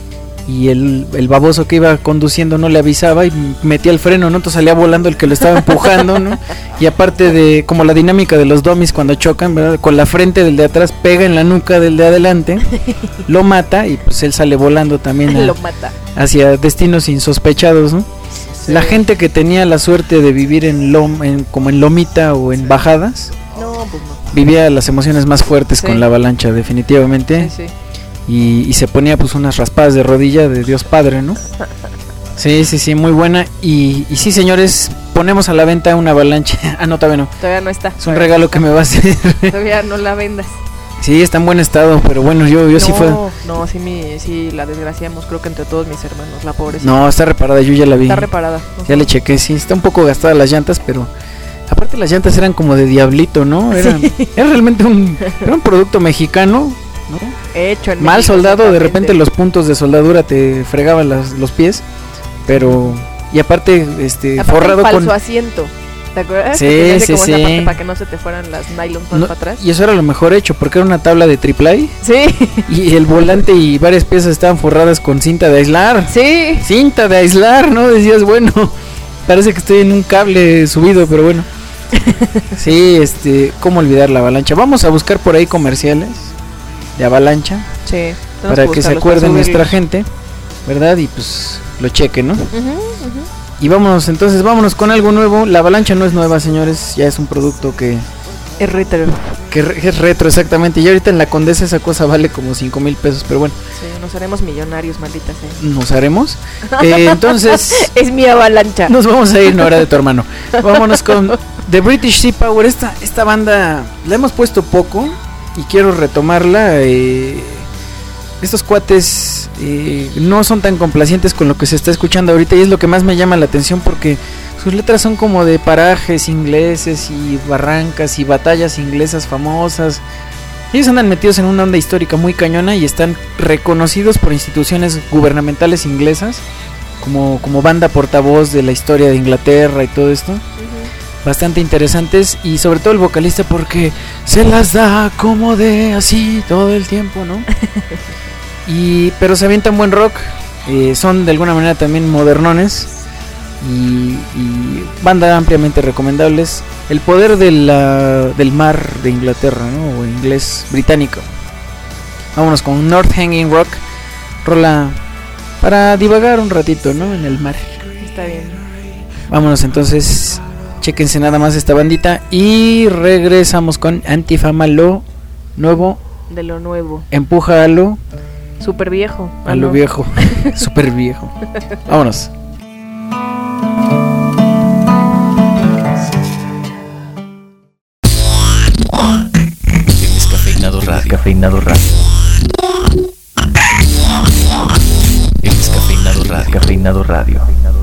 y el, el baboso que iba conduciendo no le avisaba y metía el freno, ¿no? Entonces salía volando el que lo estaba empujando, ¿no? Y aparte de, como la dinámica de los dummies cuando chocan, ¿verdad? Con la frente del de atrás pega en la nuca del de adelante, lo mata y pues él sale volando también a, lo mata. hacia destinos insospechados, ¿no? Sí. La gente que tenía la suerte de vivir en, lom, en como en lomita o en bajadas, no, pues no. vivía las emociones más fuertes sí. con la avalancha, definitivamente. Sí, sí. Y, y se ponía pues unas raspadas de rodilla de Dios Padre, ¿no? Sí, sí, sí, muy buena. Y, y sí, señores, ponemos a la venta una avalancha. Ah, no, todavía no. Todavía no está. Es un regalo que me va a hacer. Todavía no la vendas. Sí, está en buen estado, pero bueno, yo, yo no, sí fue. No, sí, mi, sí, la desgraciamos, creo que entre todos mis hermanos, la pobrecita. No, está reparada, yo ya la vi. Está reparada. No ya sé. Le chequé, sí, está un poco gastada las llantas, pero aparte las llantas eran como de diablito, ¿no? Era, sí. era realmente un, era un producto mexicano, ¿no? Hecho en Mal México, soldado, de repente los puntos de soldadura te fregaban las, los pies, pero y aparte, este, aparte forrado falso con asiento. ¿Te acuerdas? Sí, que sí, como sí. esa parte para que no se te fueran las nylons más no, para atrás. Y eso era lo mejor hecho, porque era una tabla de triple A. Sí. Y el volante y varias piezas estaban forradas con cinta de aislar. Sí. Cinta de aislar, ¿no? Decías, bueno, parece que estoy en un cable subido, pero bueno. Sí, este, ¿cómo olvidar la avalancha? Vamos a buscar por ahí comerciales de avalancha. Sí. Para que se acuerden nuestra gente, ¿verdad? Y pues lo chequen, ¿no? Uh-huh, uh-huh. Y vámonos, entonces, vámonos con algo nuevo. La avalancha no es nueva, señores, ya es un producto que... Es retro. Que re, es retro, exactamente. Y ahorita en la Condesa esa cosa vale como cinco mil pesos, pero bueno. Sí, nos haremos millonarios, maldita sea. Nos haremos. Eh, entonces... es mi avalancha. Nos vamos a ir, no era de tu hermano. Vámonos con The British Sea Power. Esta, esta banda la hemos puesto poco y quiero retomarla. Eh... Estos cuates eh, no son tan complacientes con lo que se está escuchando ahorita y es lo que más me llama la atención porque sus letras son como de parajes ingleses y barrancas y batallas inglesas famosas. Ellos andan metidos en una onda histórica muy cañona y están reconocidos por instituciones gubernamentales inglesas como, como banda portavoz de la historia de Inglaterra y todo esto. Uh-huh. Bastante interesantes y sobre todo el vocalista porque se las da como de así todo el tiempo, ¿no? Y, pero se avientan buen rock, eh, son de alguna manera también modernones y, y banda ampliamente recomendables. El poder de la, del mar de Inglaterra, ¿no? O inglés británico. Vámonos con North Hanging Rock, rola para divagar un ratito, ¿no? En el mar. Está bien. Vámonos entonces, chéquense nada más esta bandita y regresamos con Antifama, lo nuevo. De lo nuevo. Empuja a lo... Super viejo. A lo viejo. Super viejo. Vámonos. ¿Tienes café? descafeinado radio. El descafeinado radio. Descafeinado radio.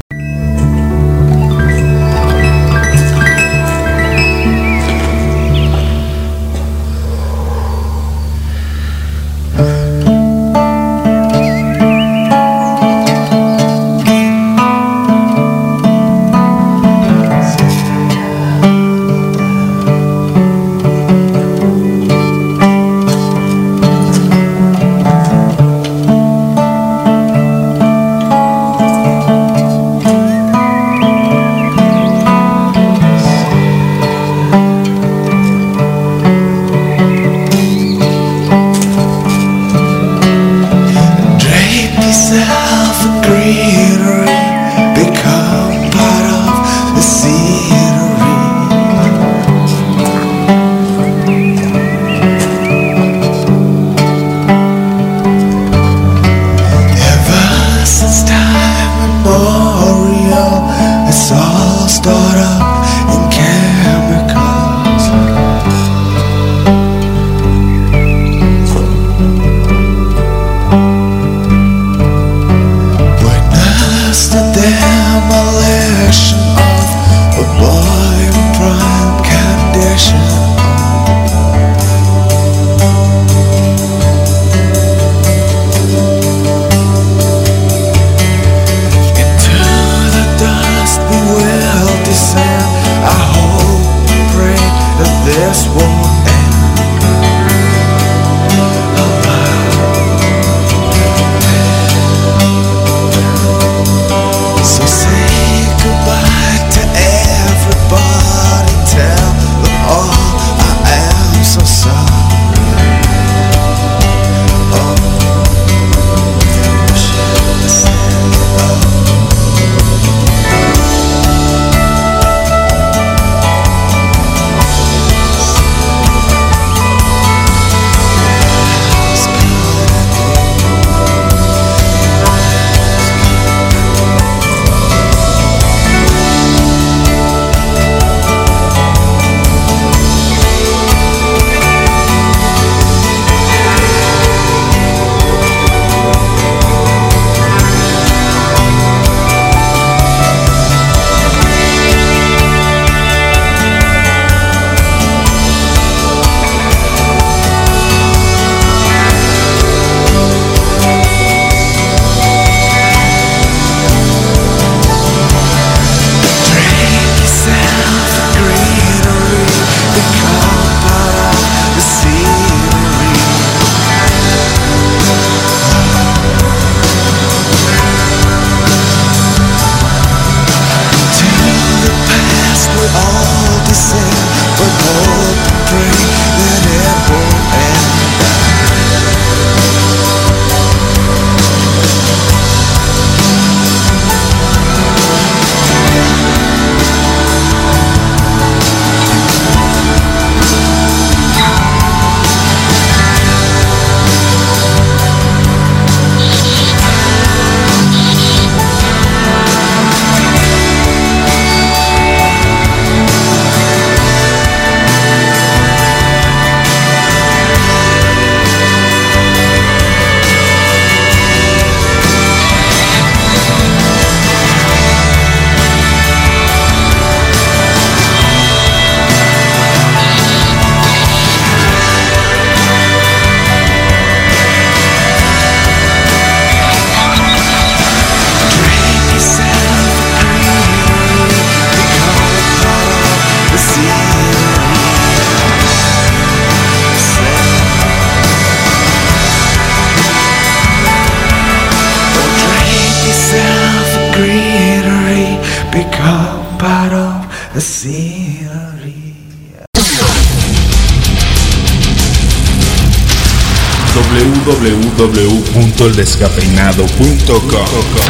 doble u doble u doble u punto el descafeinado punto com.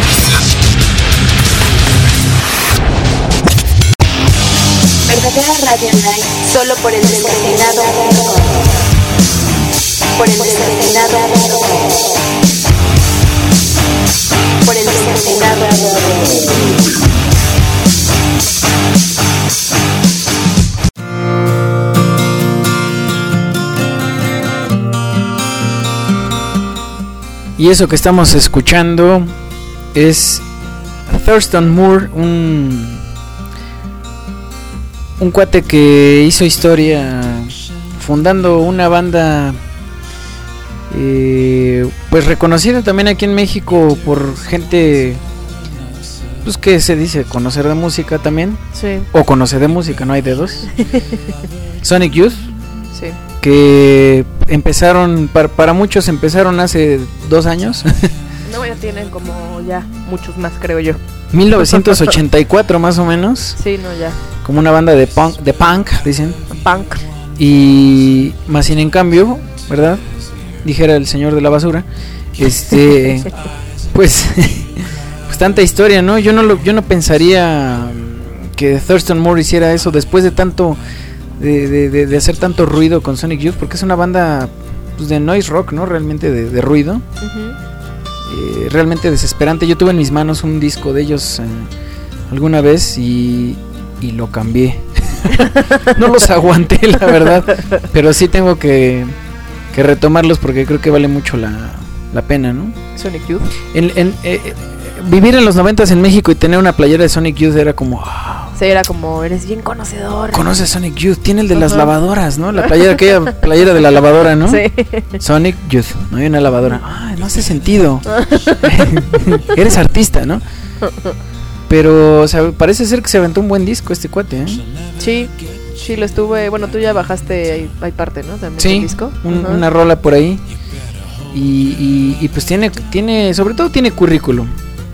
Verdadera Radio Online, solo por el descafeinado. Por el descafeinado. Por el descafeinado. Y eso que estamos escuchando es Thurston Moore, un un cuate que hizo historia fundando una banda eh, pues reconocida también aquí en México por gente pues que se dice conocer de música también, sí, o conocer de música, no hay de dos. Sonic Youth, sí, que empezaron para, para muchos empezaron hace dos años. No, ya tienen como ya muchos más, creo yo. mil novecientos ochenta y cuatro más o menos. Sí, no, ya. Como una banda de punk, de punk, dicen. Punk. Y más sin en cambio, ¿verdad? Dijera el señor de la basura. Este, pues, pues tanta historia, ¿no? Yo no lo, yo no pensaría que Thurston Moore hiciera eso después de tanto, de, de, de, de hacer tanto ruido con Sonic Youth, porque es una banda pues, de noise rock, ¿no? Realmente de, de ruido. Uh-huh. Eh, realmente desesperante. Yo tuve en mis manos un disco de ellos eh, alguna vez y, y lo cambié. No los aguanté, la verdad, pero sí tengo que, que retomarlos porque creo que vale mucho la, la pena, ¿no? Sonic Youth. En, en, eh, vivir en los noventas en México y tener una playera de Sonic Youth era como... Oh, sí, era como, eres bien conocedor. Conoce a Sonic Youth, tiene el de uh-huh. las lavadoras, ¿no? La playera, aquella playera de la lavadora, ¿no? Sí. Sonic Youth, no hay una lavadora. Ay, no hace sentido. Eres artista, ¿no? Pero, o sea, parece ser que se aventó un buen disco este cuate, ¿eh? Sí, sí, lo estuve, bueno, tú ya bajaste, hay, hay parte, ¿no? También sí, del disco. Un, uh-huh. una rola por ahí. Y, y, y pues tiene, tiene, sobre todo tiene currículum.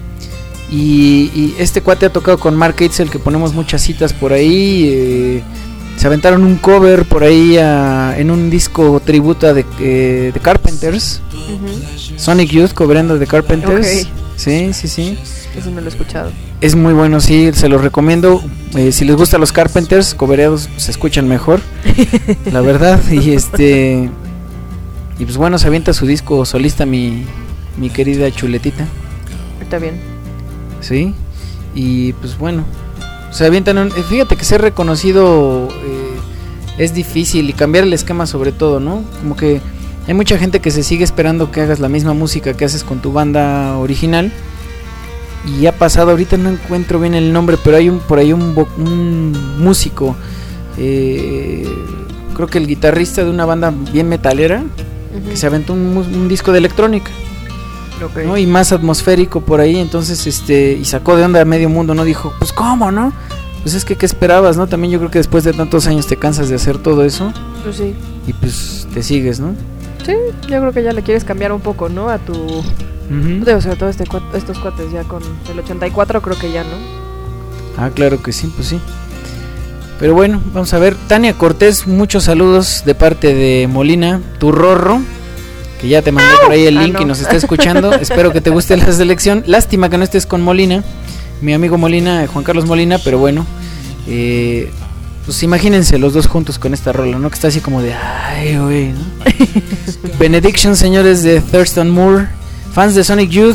Y, y este cuate ha tocado con Mark Eitzel, que ponemos muchas citas por ahí. Eh, se aventaron un cover por ahí a, en un disco tributo de eh, The Carpenters. Uh-huh. Sonic Youth cobrando de The Carpenters. Okay. Sí, sí, sí. Eso no lo he escuchado. Es muy bueno, sí, se los recomiendo. Eh, si les gustan los Carpenters, cobereados se escuchan mejor, la verdad. Y este y pues bueno, se avienta su disco solista mi, mi querida chuletita. Está bien. Sí, y pues bueno, se avientan un, fíjate que ser reconocido eh, es difícil y cambiar el esquema sobre todo, ¿no? Como que hay mucha gente que se sigue esperando que hagas la misma música que haces con tu banda original. Y ha pasado, ahorita no encuentro bien el nombre, pero hay un por ahí un, un músico, eh, creo que el guitarrista de una banda bien metalera, uh-huh. que se aventó un, un disco de electrónica. Okay. ¿No? Y más atmosférico por ahí, entonces este y sacó de onda a medio mundo, no dijo, pues cómo, ¿no? Pues es que qué esperabas, ¿no? También yo creo que después de tantos años te cansas de hacer todo eso. Pues sí. Y pues te sigues, ¿no? Sí, yo creo que ya le quieres cambiar un poco, ¿no? A tu uh-huh. Digo, sobre todo este, estos cuates ya con el ochenta y cuatro creo que ya, ¿no? Ah, claro que sí, pues sí. Pero bueno, vamos a ver, Tania Cortés, muchos saludos de parte de Molina, tu Rorro, que ya te mandé por ahí el link ah, no. y nos está escuchando. Espero que te guste la selección. Lástima que no estés con Molina, mi amigo Molina, Juan Carlos Molina, pero bueno, eh, pues imagínense los dos juntos con esta rola, ¿no? Que está así como de, ay, güey, ¿no? Benediction, señores de Thurston Moore, fans de Sonic Youth,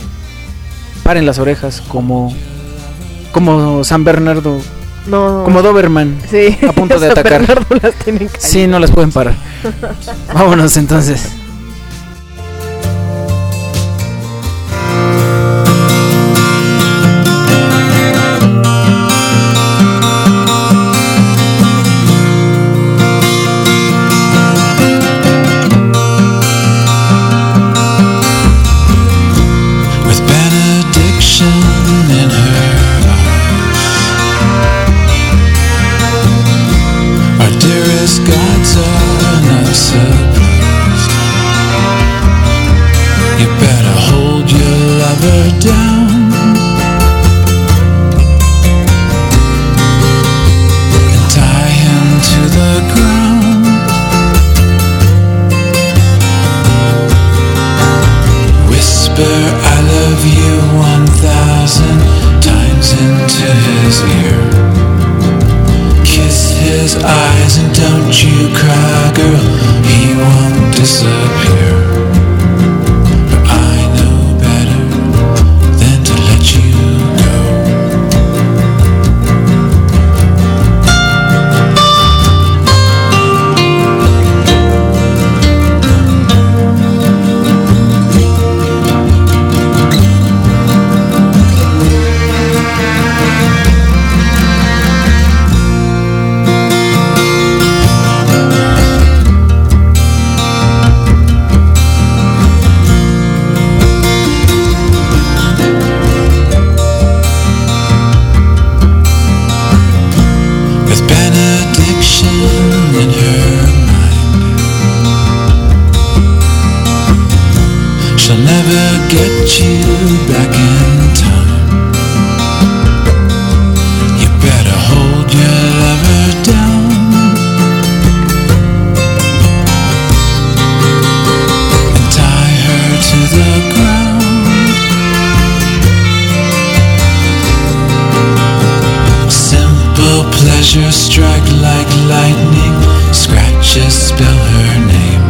paren las orejas como, como San Bernardo, no, como Doberman, sí, a punto de atacar. Las tienen sí, no las pueden parar. Vámonos entonces. pleasure strike like lightning, scratches spell her name.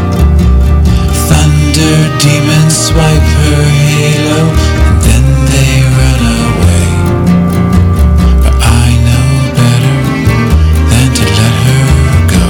Thunder demons swipe her halo, and then they run away. But I know better than to let her go.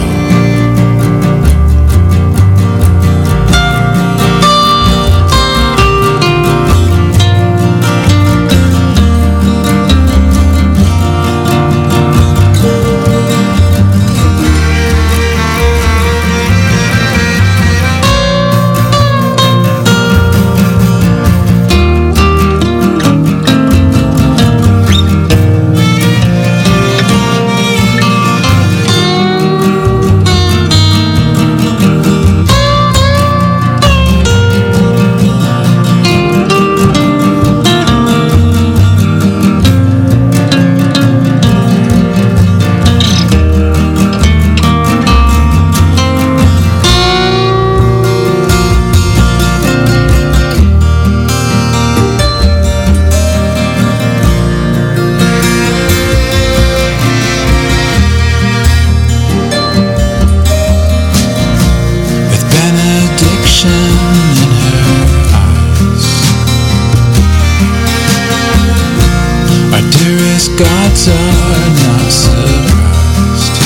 Gods are not surprised.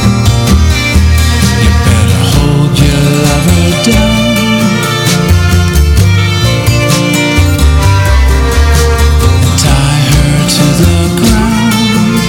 You better hold your lover down. And tie her to the ground.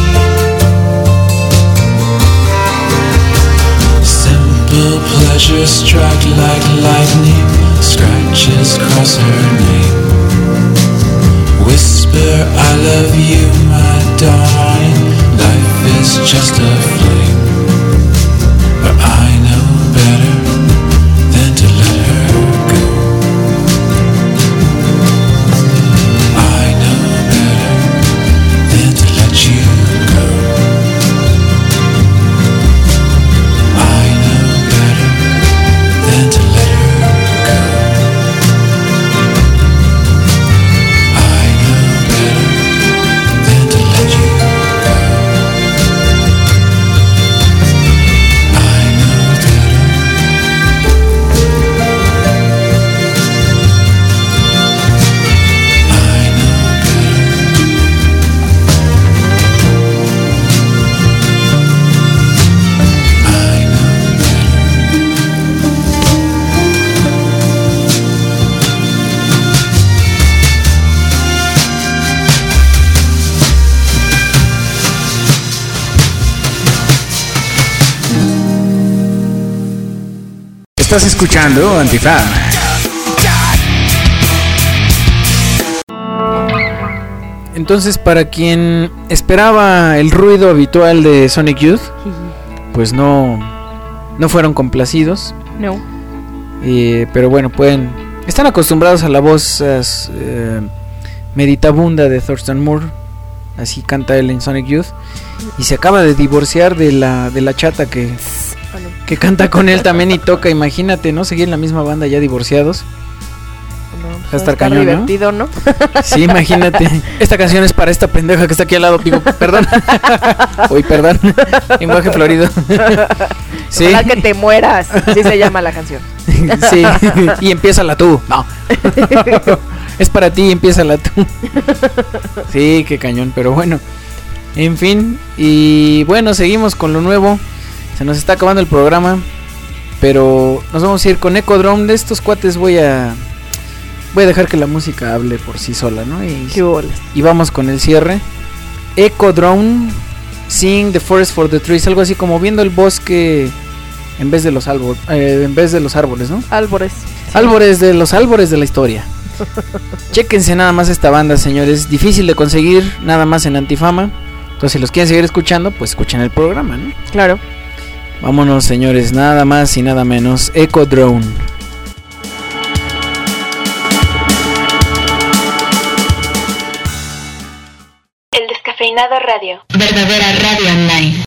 Simple pleasure strike like lightning, scratches cross her name. Whisper, I love you, my darling. Life is just a flame. But I know better than to let her go. I know better than to let you go. I know better than to let her go. Estás escuchando Antifam. Entonces, para quien esperaba el ruido habitual de Sonic Youth, pues no, no fueron complacidos. No. Eh, pero bueno, pueden, están acostumbrados a la voz eh, meditabunda de Thurston Moore. Así canta él en Sonic Youth. Y se acaba de divorciar de la, de la chata que... que canta con él también y toca, imagínate, ¿no? Seguir en la misma banda ya divorciados. No, pues Va a estar cañón, divertido, ¿no? ¿no? Sí, imagínate. Esta canción es para esta pendeja que está aquí al lado. Digo, perdón. Uy, perdón. Lenguaje florido. Sí. Ojalá que te mueras. Así se llama la canción. Sí. Y empiézala tú. No. Es para ti, empiézala tú. Sí, qué cañón, pero bueno. En fin. Y bueno, seguimos con lo nuevo. Se nos está acabando el programa, pero nos vamos a ir con Ecodrome. De estos cuates voy a voy a dejar que la música hable por sí sola, ¿no? Y, y vamos con el cierre. Ecodrome, Seeing the Forest for the Trees, algo así como viendo el bosque en vez de los árboles, eh, en vez de los árboles, ¿no? Árboles. Sí. Árboles de los árboles de la historia. Chéquense nada más esta banda, señores. Difícil de conseguir, nada más en Antifama. Entonces, si los quieren seguir escuchando, pues escuchen el programa, ¿no? Claro. Vámonos, señores, nada más y nada menos. Ecodrome. El Descafeinado Radio. Verdadera radio online.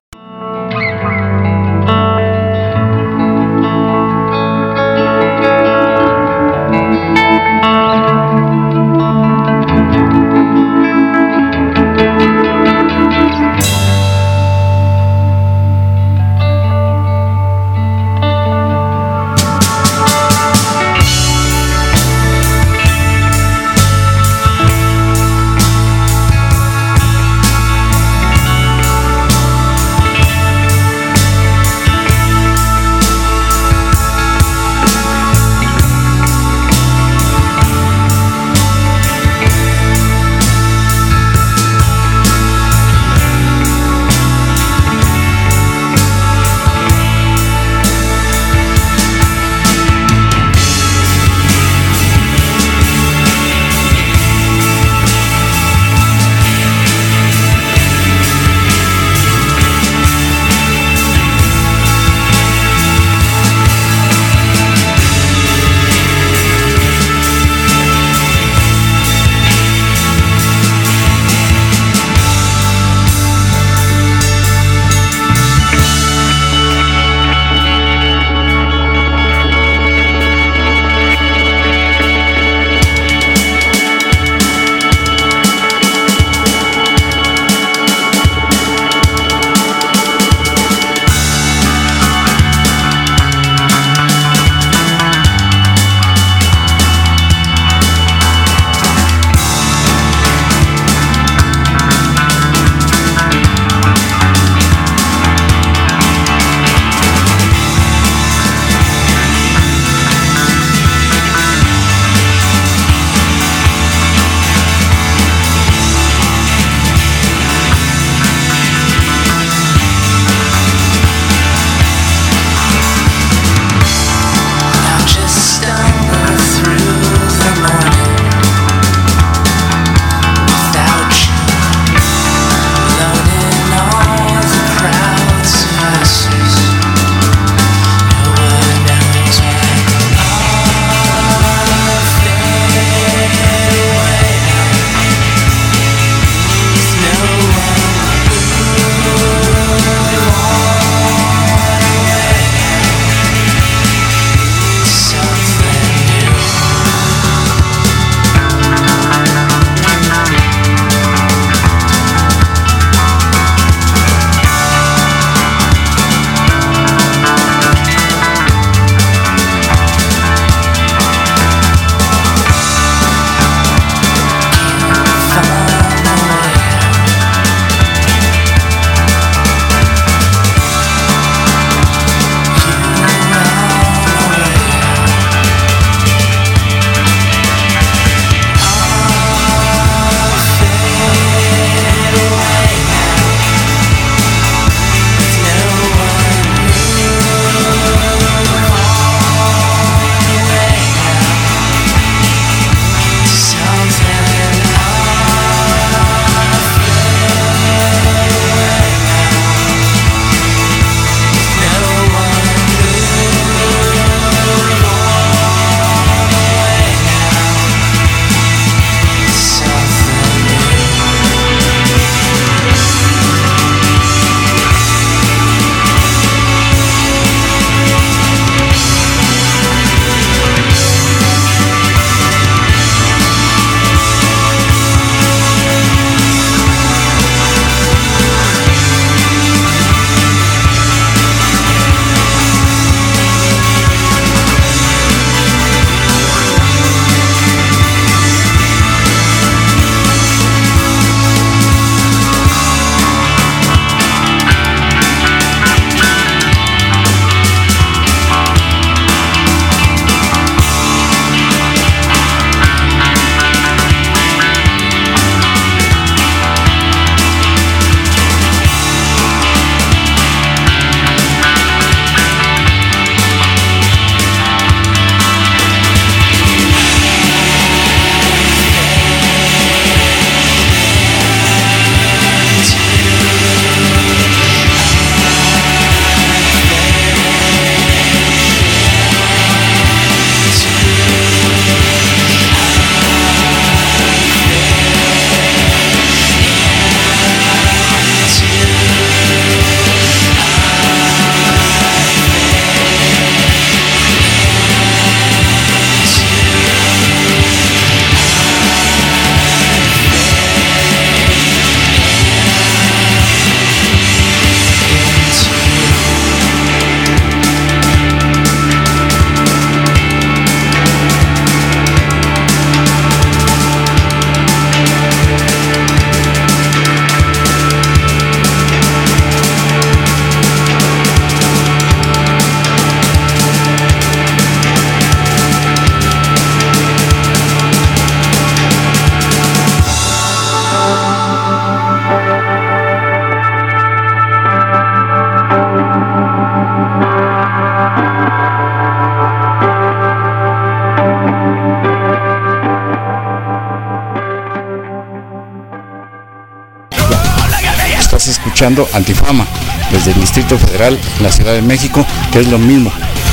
Estás escuchando Antifama desde el Distrito Federal, la Ciudad de México, que es lo mismo.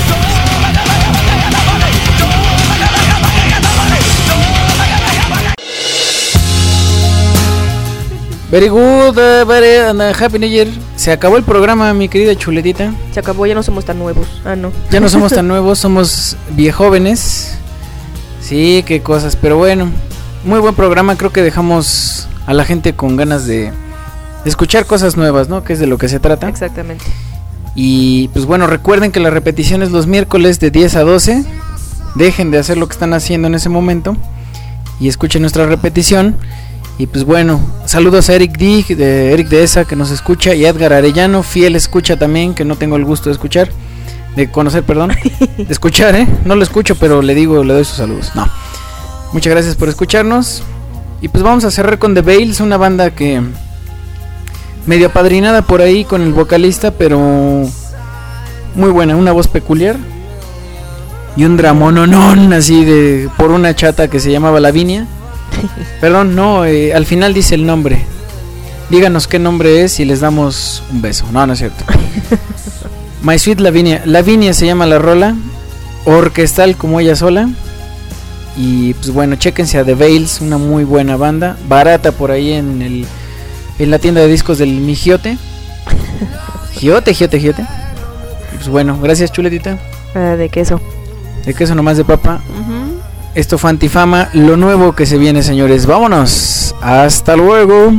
Very good, uh, very uh, happy New Year. Se acabó el programa, mi querida chuletita. Se acabó, ya no somos tan nuevos. Ah, no. Ya no somos tan nuevos, somos viejóvenes. Sí, qué cosas, pero bueno, muy buen programa. Creo que dejamos a la gente con ganas de escuchar cosas nuevas, ¿no? Que es de lo que se trata. Exactamente. Y pues bueno, recuerden que la repetición es los miércoles de diez a doce. Dejen de hacer lo que están haciendo en ese momento y escuchen nuestra repetición. Y pues bueno, saludos a Eric D, de Eric de Esa, que nos escucha, y a Edgar Arellano, fiel escucha también, que no tengo el gusto de escuchar, de conocer, perdón, de escuchar, ¿eh? No lo escucho, pero le digo, le doy sus saludos. No. Muchas gracias por escucharnos. Y pues vamos a cerrar con The Veils, una banda que medio apadrinada por ahí con el vocalista, pero muy buena, una voz peculiar y un dramononón así de por una chata que se llamaba Lavinia. Perdón, no, eh, al final dice el nombre. Díganos qué nombre es y les damos un beso. No, no es cierto. My Sweet Lavinia. Lavinia se llama la rola, orquestal como ella sola. Y pues bueno, chéquense a The Veils, una muy buena banda, barata por ahí en el en la tienda de discos del Mi Giote. Giote, Giote, Giote. Y pues bueno, gracias chuletita. Uh, de queso. De queso nomás de papa. Uh-huh. Esto fue Antifama, lo nuevo que se viene, señores. Vámonos. Hasta luego.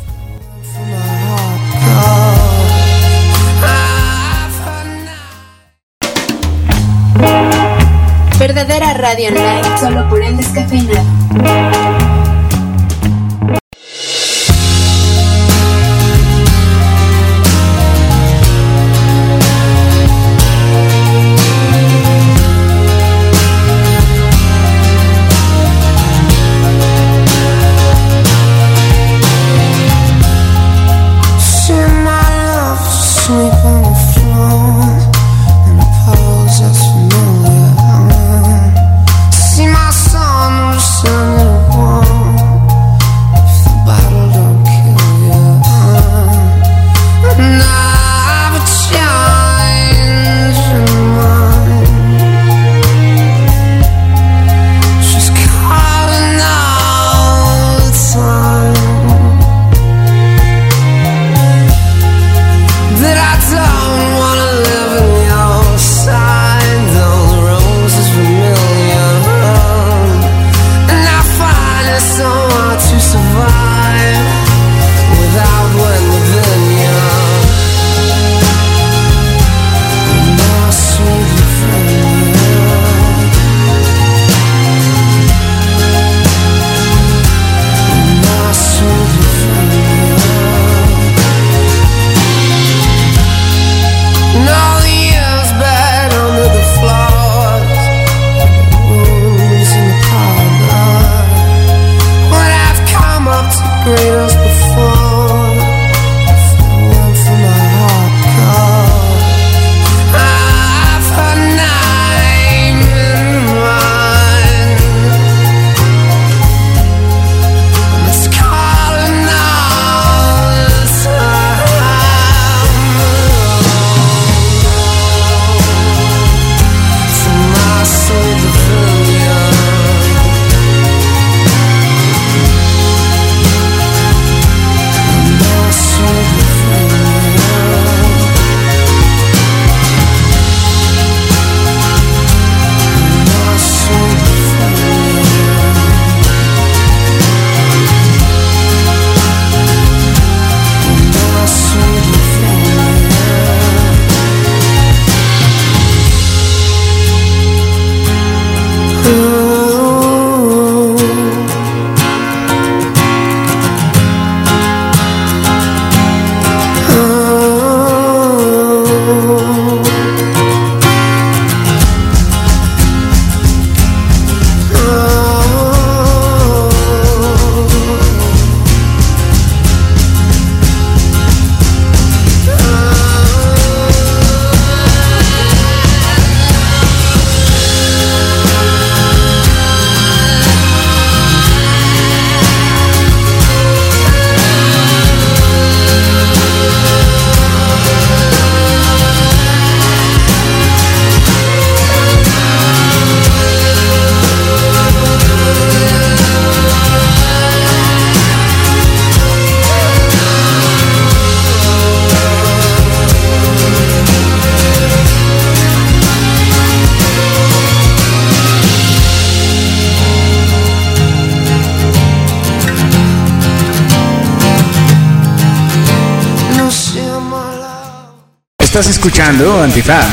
Verdadera radio online, solo por el descafeinado. Estás escuchando Antifama.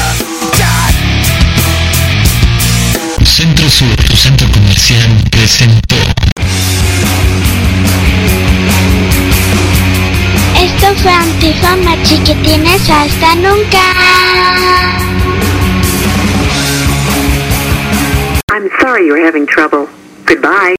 Centro Sur, tu centro comercial, presentó. Esto fue Antifama, chiquitines, hasta nunca. I'm sorry you're having trouble. Goodbye.